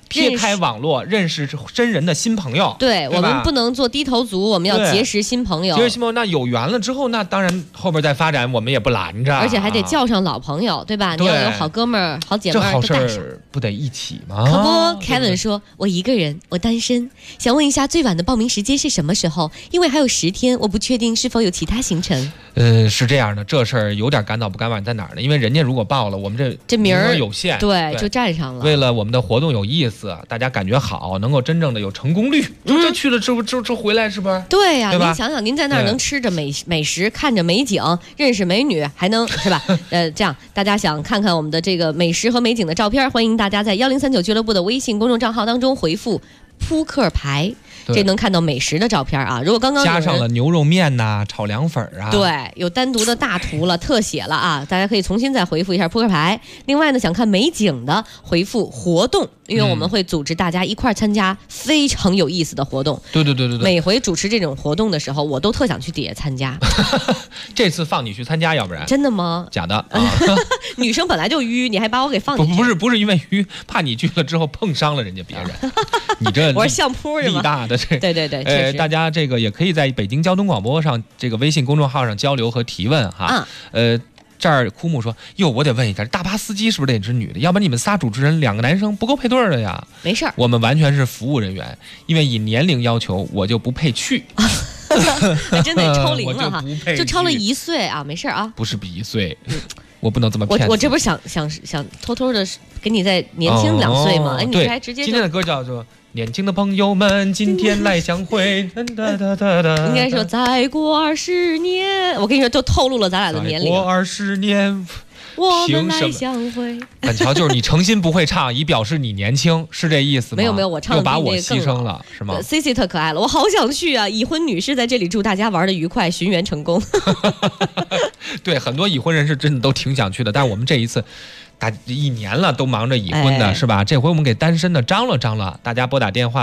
撇开网络，认识真人的新朋友。 对，我们不能做低头族，我们要结识新朋友。 结识新朋友，那有缘了之后，那当然后边再发展，我们也不拦着。 而且还得叫上老朋友，对吧？你要有好哥们儿、好姐妹儿， 这好事儿不得一起吗？ 可不 ，Kevin 说，我一个人，我单身，想问一下最晚的报名时间是什么时候？因为还有10天，我不确定是否有其他行程。 是这样的，这事儿有点赶早不赶晚在哪儿呢？因为人家如果报了，我们这名额有限， 对，就占上了。 为了我们的活动有意思，大家感觉好，能够真正的有成功率，这去了之后这回来是不是？ 对呀， 对吧？ 您想想，您在那儿能吃着美食，看着美景，认识美女，还能是吧？这样大家想看看我们的这个美食和美景的照片，欢迎大家在1039俱乐部的微信公众账号当中回复扑克牌。这能看到美食的照片啊！如果刚刚加上了牛肉面呐、炒凉粉啊， 对，有单独的大图了、特写了啊！大家可以重新再回复一下扑克牌。另外呢，想看美景的，回复活动，因为我们会组织大家一块参加非常有意思的活动。 对。 每回主持这种活动的时候，我都特想去底下参加。 这次放你去参加，要不然真的吗？ 假的啊！ 女生本来就迂，你还把我给放进去？ 不是因为迂，怕你去了之后碰伤了人家别人。你这我是相扑是吗？ 力大的这对， 大家这个也可以在北京交通广播上这个微信公众号上交流和提问哈。这儿枯木说：“哟，我得问一下，大巴司机是不是得是女的？要不然你们仨主持人2个男生不够配对的呀。” 没事儿， 我们完全是服务人员，因为以年龄要求，我就不配去。 还真得超龄了哈， 就超了1岁啊，没事啊。 不是比1岁，我不能这么骗。 我这不是想偷偷的给你再年轻2岁吗？哎，你这还直接今天的歌叫做。年轻的朋友们，今天来相会。 应该说再过20年，我跟你说，就透露了咱俩的年龄。 再过20年， 我们来相会。 板桥就是你诚心不会唱，以表示你年轻，是这意思吗？ 没有，我唱的又把我牺牲了，是吗 ？CC 特可爱了，我好想去啊！已婚女士在这里祝大家玩的愉快，寻缘成功。 对，很多已婚人士真的都挺想去的，但是我们这一次。1年了，都忙着已婚的，是吧？这回我们给单身的张罗，大家拨打电话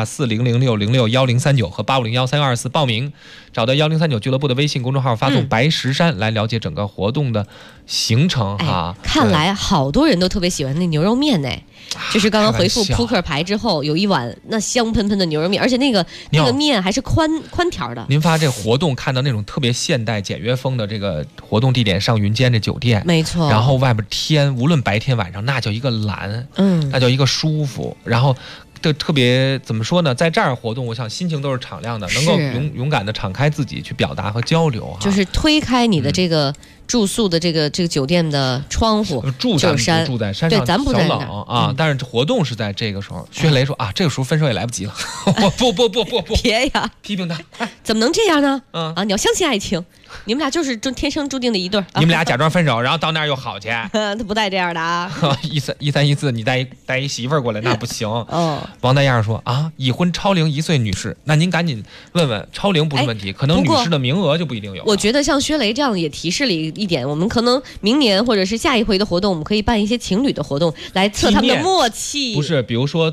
4006061039和85013224报名，找到1039俱乐部的微信公众号，发送白石山来了解整个活动的行程哈。 看来好多人都特别喜欢那牛肉面呢。就是刚刚回复扑克牌之后，有一碗那香喷喷的牛肉面，而且那个面还是宽条的。 您发这活动看到那种特别现代简约风的这个活动地点上云间这酒店， 没错。 然后外边天无论白天晚上那叫一个蓝，那叫一个舒服，然后。这特别怎么说呢？在这儿活动，我想心情都是敞亮的，能够勇敢的敞开自己去表达和交流哈。 就是推开你的这个住宿的这个酒店的窗户， 住在山上， 对，咱不在那儿啊。但是活动是在这个时候。薛雷说啊，这个时候分手也来不及了。不， 别呀， 批评他， 怎么能这样呢？你要相信爱情。你们俩就是天生注定的一对儿。 你们俩假装分手，然后到那儿又好去。 他不带这样的啊。 1314，你带一媳妇儿过来，那不行。王大样说啊，已婚超龄1岁女士，那您赶紧问问，超龄不是问题，可能女士的名额就不一定有。 我觉得像薛雷这样也提示了一点，我们可能明年或者是下一回的活动，我们可以办一些情侣的活动来测他们的默契。 不是，比如说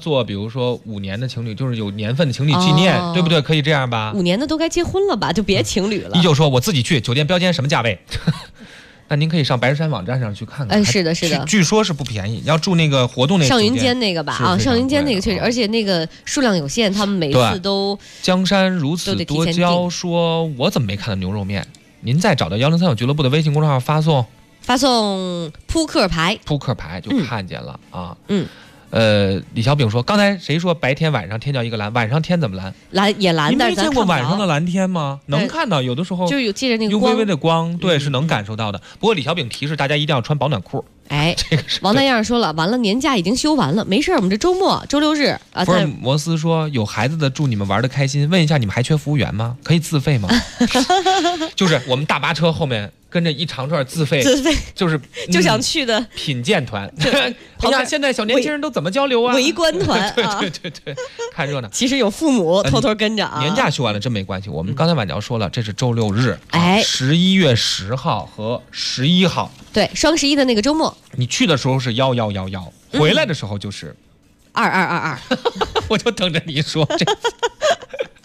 5年的情侣，就是有年份的情侣纪念，对不对？可以这样吧 ？5年的都该结婚了吧？就别情侣了。 你就说我自己去。酒店标间什么价位？那您可以上白石山网站上去看看。 是的， 据说是不便宜。要住那个活动那上云间那个吧啊，上云间那个确实，而且那个数量有限，他们每次都。 江山如此多娇，说我怎么没看到牛肉面？您再找到1039俱乐部的微信公众号，发送扑克牌就看见了啊。李小丙说：“刚才谁说白天晚上天叫一个蓝？晚上天怎么蓝？ 也蓝，但是咱看不着。 你没见过晚上的蓝天吗？能看到，有的时候就是有借着那个用微微的光，对，是能感受到的。不过李小丙提示大家一定要穿保暖裤。这个是王大样说了，完了年假已经休完了，没事，我们这周末周6日啊。 福尔摩斯说有孩子的，祝你们玩的开心。问一下，你们还缺服务员吗？可以自费吗？就是我们大巴车后面。”跟着一长串自费，就是就想去的品鉴团。哎呀，现在小年轻人都怎么交流啊？ 围观团， 对，看热闹。 其实有父母偷偷跟着啊。 年假休完了真没关系。我们刚才晚上说了，这是周6日，11月10号和11号， 对，双11的那个周末。 你去的时候是1111，回来的时候就是 2222。 我就等着你说这。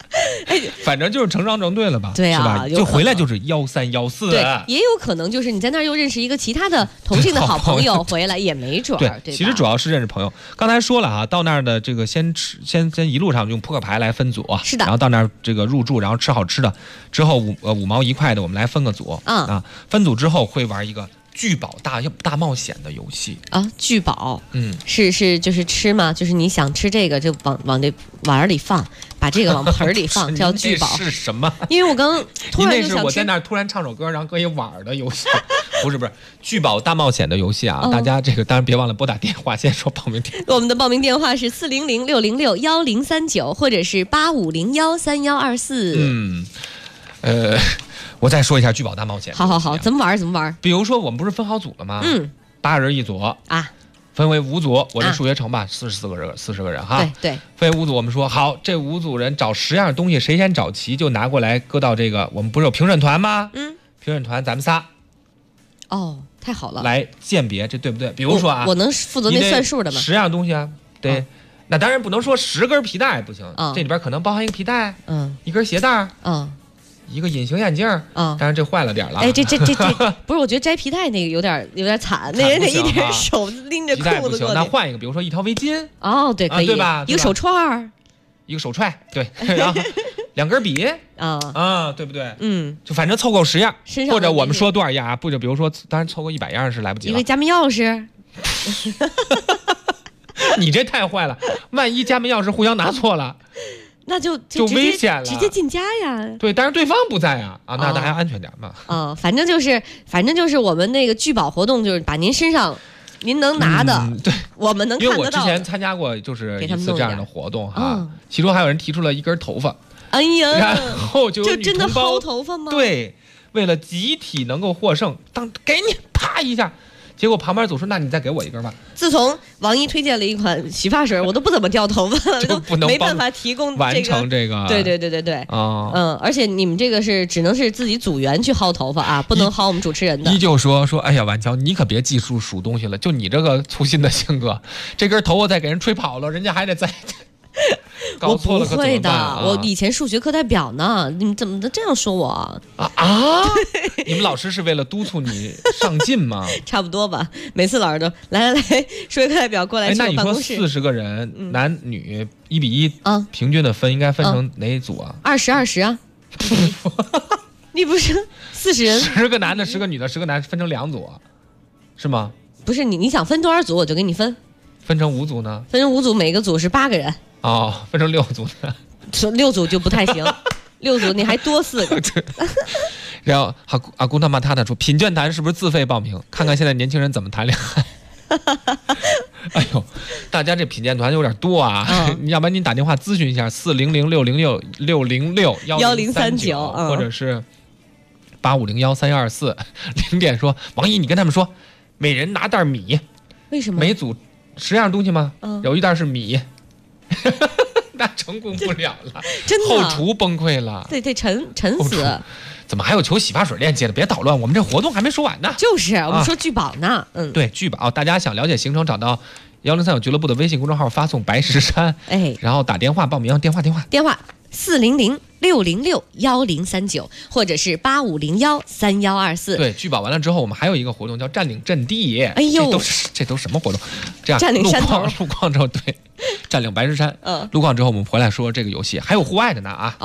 反正就是成双成对了吧？ 对啊， 是吧？就回来就是1314。 对，也有可能就是你在那儿又认识一个其他的同性的好朋友，回来也没准儿。 对，其实主要是认识朋友。刚才说了啊，到那儿的这个先一路上用扑克牌来分组， 是的。 然后到那儿这个入住，然后吃好吃的，之后5毛1块的我们来分个组。分组之后会玩一个聚宝大冒险的游戏啊，聚宝，是就是吃嘛，就是你想吃这个就往这碗里放，把这个往盆里放，叫聚宝。 是什么？ 因为我刚突然就想吃。 那是我在那儿突然唱首歌，然后搁一碗的游戏，不是聚宝大冒险的游戏啊！大家这个当然别忘了拨打电话，先说报名电话。 我们的报名电话是400-606-1039，或者是8501-3124。 我再说一下聚宝大冒险。 好，怎么玩？ 比如说我们不是分好组了吗？8人一组啊，分为5组。我这数学成吧，40个人哈。 对， 分为5组。我们说好，这5组人找10样东西，谁先找齐就拿过来搁到这个。我们不是有评审团吗？评审团咱们仨。 哦，太好了。 来鉴别这对不对？比如说啊， 我能负责那算数的吗 ？10样东西啊，对。那当然不能说10根皮带不行，这里边可能包含一个皮带，一根鞋带，一个隐形眼镜，当然这坏了点了。 哎，这不是，我觉得摘皮带那个有点惨，那人得一点手拎着裤子过去。 那换一个，比如说一条围巾。 哦，对，可以， 对吧？ 一个手串， 一个手串，对，然后2根笔，对不对？就反正凑够10样，或者我们说多少样啊？不就比如说，当然凑够100样是来不及了。 一个加密钥匙。 你这太坏了，万一加密钥匙互相拿错了。 那就危险了， 直接进家呀。 对，但是对方不在呀，那还安全点嘛。 反正就是我们那个聚宝活动，就是把您身上您能拿的， 对， 我们能看得到。 因为我之前参加过就是一次这样的活动哈，其中还有人提出了1根头发。 哎呀， 然后就真的薅头发吗？ 对，为了集体能够获胜，给你啪一下。结果旁边组说：“那你再给我1根吧。” 自从王一推荐了一款洗发水，我都不怎么掉头发了， 就不能没办法提供完成这个。 对而且你们这个是只能是自己组员去薅头发啊，不能薅我们主持人的。 依旧说，哎呀，婉乔，你可别记数数东西了，就你这个粗心的性格，这根头发再给人吹跑了，人家还得再。搞错了可怎么办？ 我不会的，我以前数学课代表呢，你们怎么能这样说我啊？你们老师是为了督促你上进吗？ 差不多吧，每次老师都来，数学课代表过来去我办公室。 那你说40个人，男女1比1，平均的分应该分成哪组啊 ？20啊。你不是40人 ，10个男的，10个女的，10个男分成2组，是吗？ 不是你想分多少组我就给你分。 分成5组呢？ 分成5组，每个组是8个人。 分成6组呢 ？6组就不太行，6组你还多4个。 然后阿姑他妈说，品卷谈是不是自费报名？看看现在年轻人怎么谈恋爱。哎呦，大家这品鉴团有点多啊！要不然您打电话咨询一下400-606-1039，或者是8501-3124。0点说，王一，你跟他们说，每人拿袋米。 为什么？ 每组10样东西吗？有1袋是米。那成功不了了， 真的， 后厨崩溃了， 对，沉死。 怎么还有求洗发水链接的？别捣乱，我们这活动还没说完呢。 就是我们说聚宝呢， 对，聚宝，大家想了解行程，找到1035俱乐部的微信公众号，发送白石山，然后打电话报名，电话400-606-1039，或者是8501-3124。 对，聚宝完了之后，我们还有一个活动叫占领阵地。 哎呦， 这都什么活动？这样占领山头， 路况之后，对，占领白石山。路况之后，我们回来说这个游戏还有户外的呢啊。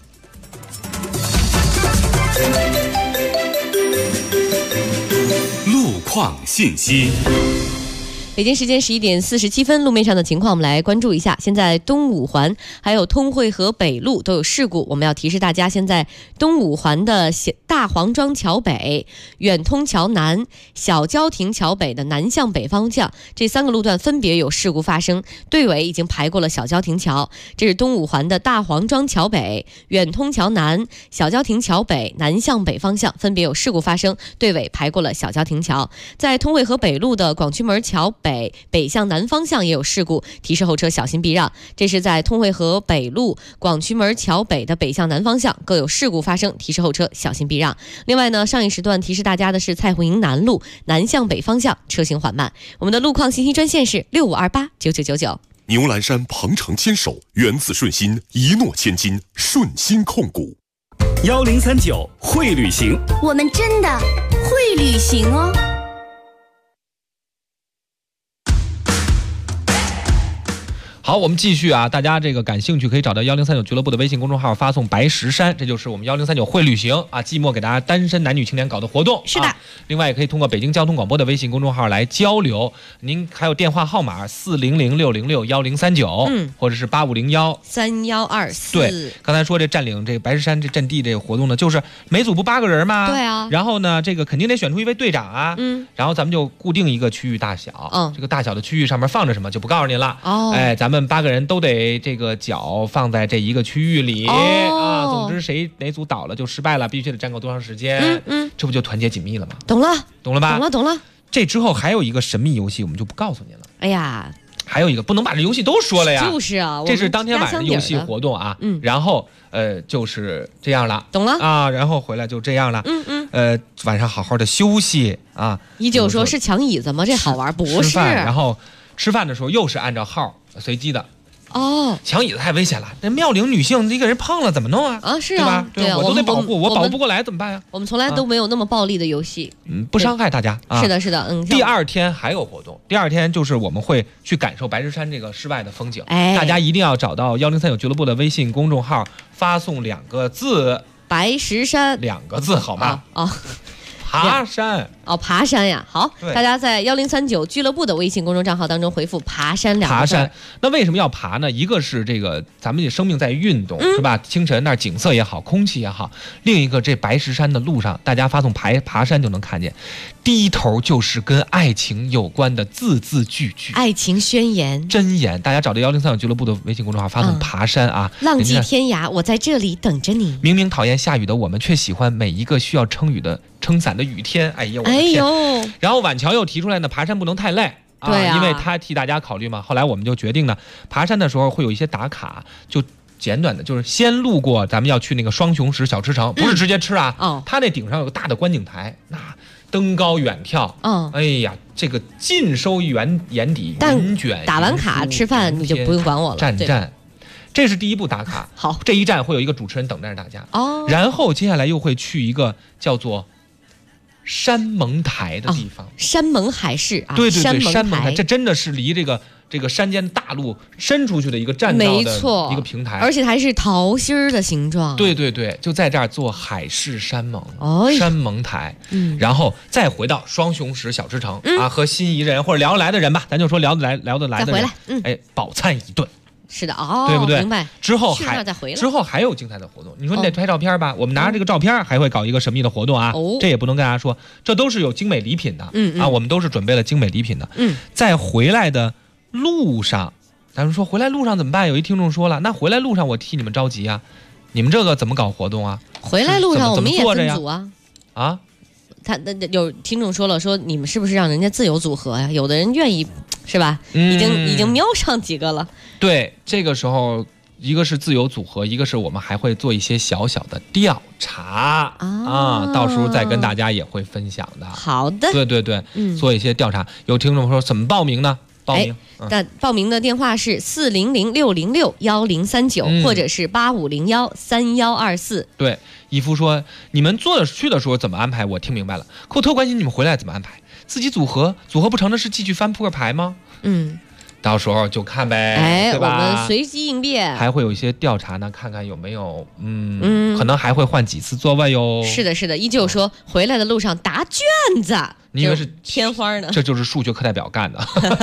路况信息。 北京时间11点47分，路面上的情况我们来关注一下。现在东五环还有通惠河北路都有事故，我们要提示大家，现在东五环的大黄庄桥北、远通桥南、小交亭桥北的南向北方向这3个路段分别有事故发生，队尾已经排过了小交亭桥。这是东五环的大黄庄桥北、远通桥南、小交亭桥北南向北方向分别有事故发生，队尾排过了小交亭桥。在通惠河北路的广渠门桥北向南方向也有事故，提示后车小心避让。这是在通惠河北路广渠门桥北的北向南方向各有事故发生，提示后车小心避让。另外呢，上一时段提示大家的是蔡胡营南路南向北方向车行缓慢。我们的路况信息专线是65289999。 牛栏山鹏程牵手，源自顺心，一诺千金，顺心控股。 1039会旅行， 我们真的会旅行哦。 好，我们继续啊！大家这个感兴趣可以找到1039俱乐部的微信公众号，发送白石山，这就是我们1039会旅行啊，季末给大家单身男女青年搞的活动。 是的。 另外也可以通过北京交通广播的微信公众号来交流。您还有电话号码400-606-1039，或者是8501-3124。对，刚才说这占领这个白石山这阵地这个活动呢，就是每组不8个人吗？ 对啊。 然后呢，这个肯定得选出一位队长啊。然后咱们就固定一个区域大小。这个大小的区域上面放着什么就不告诉您了。哎，咱们8个人都得这个脚放在这一个区域里啊。总之谁哪组倒了就失败了，必须得站够多长时间。这不就团结紧密了吗？ 懂了吧？ 懂了。这之后还有一个神秘游戏，我们就不告诉您了。 哎呀， 还有一个不能把这游戏都说了呀。 就是啊， 这是当天晚上的游戏活动啊。然后就是这样了。 懂了啊。然后回来就这样了。晚上好好的休息啊。 依旧说是抢椅子吗？这好玩不是？ 然后吃饭的时候又是按照号随机的。抢椅子太危险了，那妙龄女性一个人碰了怎么弄啊？ 是啊， 对吧？我都得保护，我保护不过来怎么办呀？ 我们从来都没有那么暴力的游戏， 不伤害大家啊。 是的。 第二天还有活动，第二天就是我们会去感受白石山这个室外的风景。大家一定要找到1039俱乐部的微信公众号，发送2个字“ 白石山 ”2个字好吗？爬山爬山呀！好，大家在1039俱乐部的微信公众账号当中回复“爬山”2个字。 爬山，那为什么要爬呢？一个是这个咱们的生命在运动，是吧？清晨那景色也好，空气也好；另一个这白石山的路上，大家发送爬山就能看见，低头就是跟爱情有关的字字句句， 爱情宣言、 箴言。大家找到1039俱乐部的微信公众号，发送爬山啊！ 浪迹天涯，我在这里等着你。 明明讨厌下雨的我们，却喜欢每一个需要撑伞的雨天。哎呀，我的天！然后晚桥又提出来呢，爬山不能太累对啊， 因为他替大家考虑嘛。后来我们就决定呢，爬山的时候会有一些打卡，就简短的，就是先路过咱们要去那个双雄石小吃城，不是直接吃啊。它那顶上有个大的观景台，那登高远眺，哎呀，这个尽收眼底云卷。 打完卡吃饭你就不用管我了。 站。这是第一步打卡。 好， 这一站会有一个主持人等待着大家。然后接下来又会去一个叫做山盟台的地方。 山盟海誓啊。 对，山盟台，这真的是离这个山间大路伸出去的一个栈道的一个平台， 而且还是桃心儿的形状。 对，就在这儿做海誓山盟。山盟台。然后再回到双雄石小吃城啊，和心仪人或者聊得来的人吧，咱就说聊得来的人， 再回来， 饱餐一顿。 是的对不对？ 明白。 之后还有精彩的活动。你说你得拍照片吧，我们拿着这个照片还会搞一个神秘的活动啊。这也不能跟大家说，这都是有精美礼品的。我们都是准备了精美礼品的。在回来的路上，咱们说回来路上怎么办？有一听众说了，那回来路上我替你们着急啊，你们这个怎么搞活动啊？ 回来路上我们也分组啊。 他有听众说了，说你们是不是让人家自由组合呀？有的人愿意，是吧？已经瞄上几个了。 对，这个时候一个是自由组合，一个是我们还会做一些小小的调查啊，到时候再跟大家也会分享的。 好的， 对，做一些调查。有听众说怎么报名呢？ 那报名的电话是400-606-1039，或者是8501-3124。 对，义夫说你们去的时候怎么安排？我听明白了，可我特关心你们回来怎么安排？自己组合不成的是继续翻扑克牌吗？到时候就看呗，对吧？ 我们随机应变， 还会有一些调查呢，看看有没有，可能还会换几次座位哟。 是的，依旧说回来的路上答卷子， 你以为是天花呢？ 这就是数学课代表干的。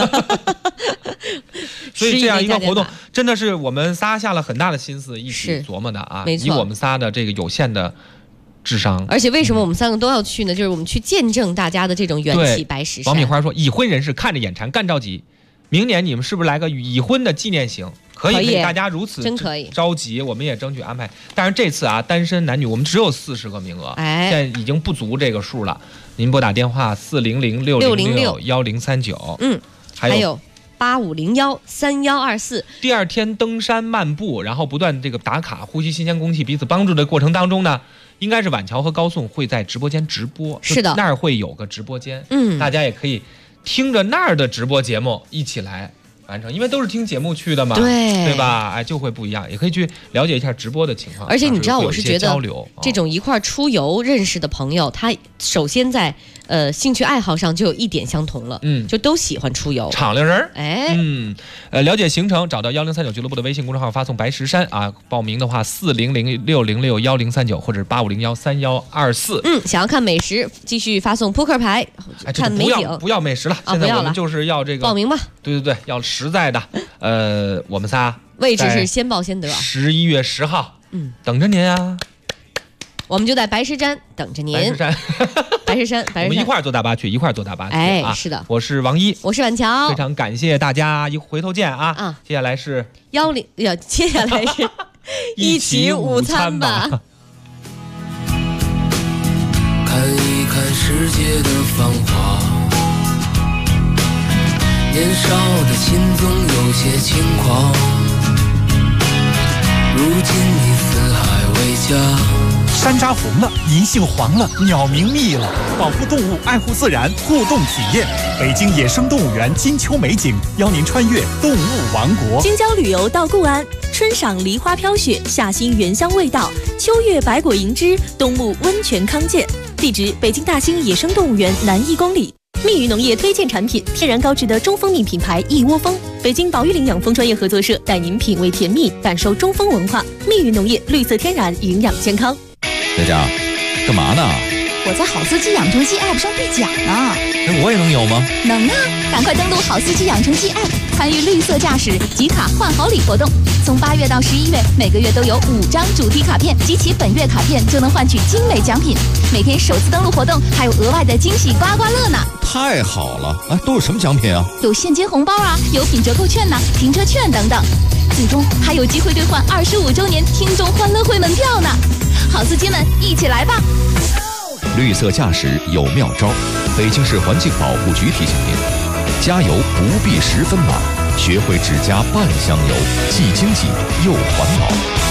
所以这样一个活动，真的是我们仨下了很大的心思一起琢磨的啊。 没错， 以我们仨的这个有限的智商。 而且为什么我们3个都要去呢？就是我们去见证大家的这种缘起白石山。 王敏花说，已婚人士看着眼馋，干着急。明年你们是不是来个已婚的纪念行？可以，大家如此真可以着急，我们也争取安排。但是这次啊，单身男女我们只有40个名额，现在已经不足这个数了。您拨打电话400-606-1039，还有 8501-3124。 第二天登山漫步，然后不断这个打卡，呼吸新鲜空气，彼此帮助的过程当中呢，应该是晚桥和高颂会在直播间直播， 是的， 那儿会有个直播间，大家也可以听着那儿的直播节目一起来完成，因为都是听节目去的嘛， 对吧？哎，就会不一样，也可以去了解一下直播的情况。 而且你知道，我是觉得交流这种一块出游认识的朋友，他首先在兴趣爱好上就有一点相同了，就都喜欢出游， 敞亮人。 哎， 了解行程，找到1039俱乐部的微信公众号，发送白石山啊，报名的话400-606-1039或者850-3124。 想要看美食，继续发送扑克牌，看美景。 不要美食了，现在我们就是要这个报名吧。 对，要实在的。我们仨位置是先报先得。 11月10号，等着您啊。 我们就在白石山等着您。白石山， 我们一块儿坐大巴去， 哎，是的， 我是王一， 我是婉乔， 非常感谢大家，回头见啊！接下来是接下来是一起午餐吧。 看一看世界的繁华，年少的心总有些轻狂，如今你四海为家。 山楂红了，银杏黄了，鸟鸣密了，保护动物，爱护自然，互动体验。北京野生动物园金秋美景，邀您穿越动物王国。 京郊旅游到固安，春赏梨花飘雪，夏欣原香味道，秋月百果银枝，冬沐温泉康健。地址：北京大兴野生动物园南1公里。蜜语农业推荐产品：天然高质的中蜂蜜品牌一窝蜂。北京宝玉领养蜂专业合作社带您品味甜蜜，感受中蜂文化。蜜语农业，绿色天然，营养健康。 佳佳，干嘛呢？ 我在好司机养成记 App 上兑奖呢。 我也能有吗？ 能啊！赶快登录好司机养成记 App， 参与绿色驾驶集卡换好礼活动。从8月到11月，每个月都有5张主题卡片，集齐本月卡片就能换取精美奖品。每天首次登录活动还有额外的惊喜刮刮乐呢！ 太好了！哎，都有什么奖品啊？ 有现金红包啊，有品折扣券呐，停车券等等。最终还有机会兑换25周年听众欢乐会门票呢！好司机们，一起来吧！ 绿色驾驶有妙招，北京市环境保护局提醒您：加油不必10分满，学会只加半箱油，既经济又环保。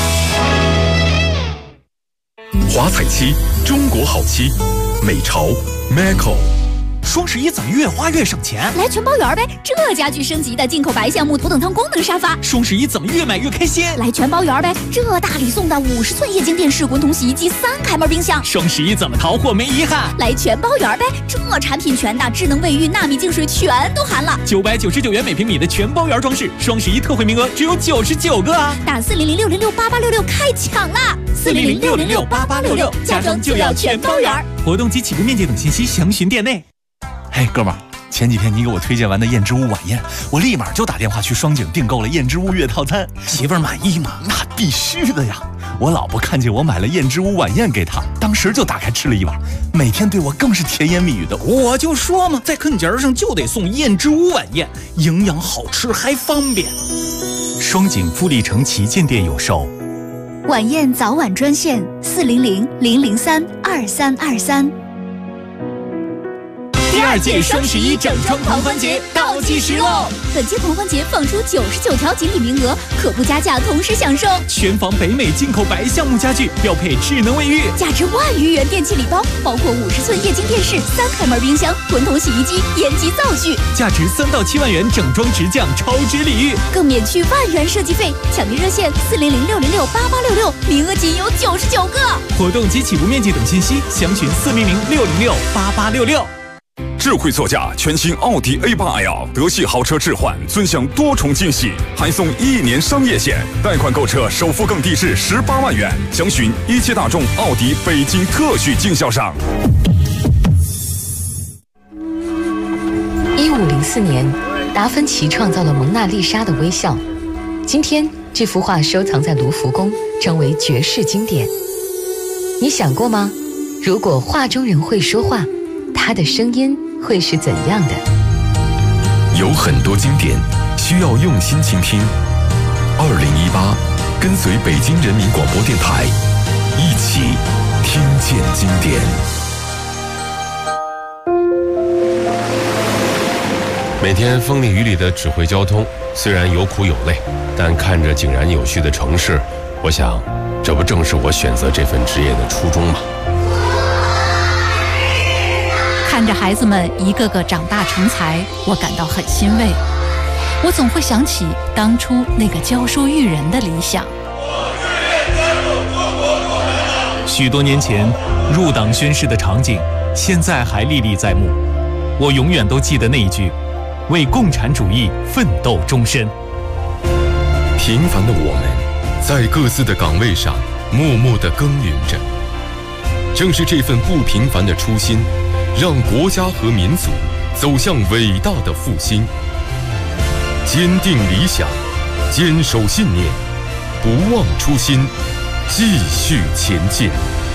华彩期，中国好期，美潮 Macco。 双11怎么越花越省钱？ 来全包圆呗！这家具升级的进口白橡木头等舱功能沙发。 双11怎么越买越开心？ 来全包圆呗！这大礼送的50寸液晶电视、滚筒洗衣机、3开门冰箱。 双11怎么淘货没遗憾？ 来全包圆呗！这产品全的，智能卫浴、纳米净水全都含了。 999元每平米的全包圆装饰，双11特惠名额只有99个啊！ 打400-606-8866开抢啦！400-606-8866，家装就要全包圆。 活动及起步面积等信息详询店内。嘿，哥们儿，前几天你给我推荐完的燕之屋晚宴，我立马就打电话去双井订购了燕之屋月套餐。媳妇儿满意吗？那必须的呀！我老婆看见我买了燕之屋晚宴给她，当时就打开吃了一碗，每天对我更是甜言蜜语的。我就说嘛，在坑节上就得送燕之屋晚宴，营养好吃还方便。双井富力城旗舰店有售。 晚宴早晚专线400-003-2323。 第2届双11整装狂欢节倒计时喽！ 本届狂欢节放出99条锦鲤名额，可不加价同时享受。 全房北美进口白橡木家具，标配智能卫浴， 价值1万余元电器礼包，包括50寸液晶电视、3开门冰箱、滚筒洗衣机、烟机灶具， 价值3到7万元整装直降超值礼遇， 更免去1万元设计费。抢订热线400-606-8866，名额仅有99个。 活动及起步面积等信息详询400-606-8866。 智慧座驾全新奥迪 A8L 德系豪车置换，尊享多重惊喜，还送1年商业险，贷款购车首付更低至18万元。详询一汽大众奥迪北京特许经销商。 1504年，达芬奇创造了蒙娜丽莎的微笑。今天，这幅画收藏在卢浮宫，成为绝世经典。你想过吗？如果画中人会说话，他的声音会是怎样的？ 有很多经典需要用心倾听。2018，跟随北京人民广播电台，一起听见经典。 每天风里雨里的指挥交通，虽然有苦有累，但看着井然有序的城市，我想，这不正是我选择这份职业的初衷吗？ 看着孩子们一个个长大成才，我感到很欣慰。 我总会想起当初那个教书育人的理想。 许多年前入党宣誓的场景，现在还历历在目。我永远都记得那一句：为共产主义奋斗终身。 平凡的我们，在各自的岗位上默默地耕耘着。正是这份不平凡的初心，让国家和民族走向伟大的复兴。坚定理想，坚守信念，不忘初心，继续前进。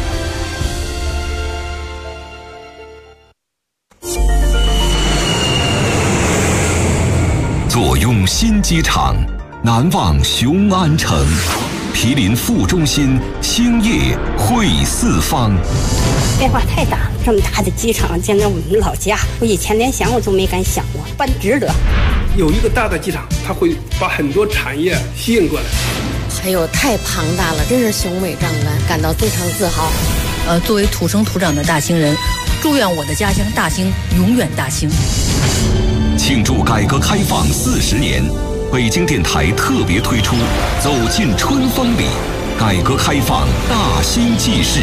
坐拥新机场，难忘雄安城。毗邻副中心，兴业汇四方。 变化太大了，这么大的机场建在我们老家，我以前连想我都没敢想过，办值得。 有一个大的机场，它会把很多产业吸引过来。 还有太庞大了，真是雄伟壮观，感到非常自豪。 作为土生土长的大兴人，祝愿我的家乡大兴永远大兴。 庆祝改革开放40年，北京电台特别推出《走进春风里》，改革开放大兴纪事。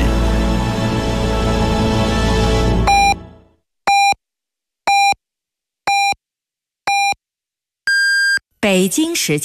北京时间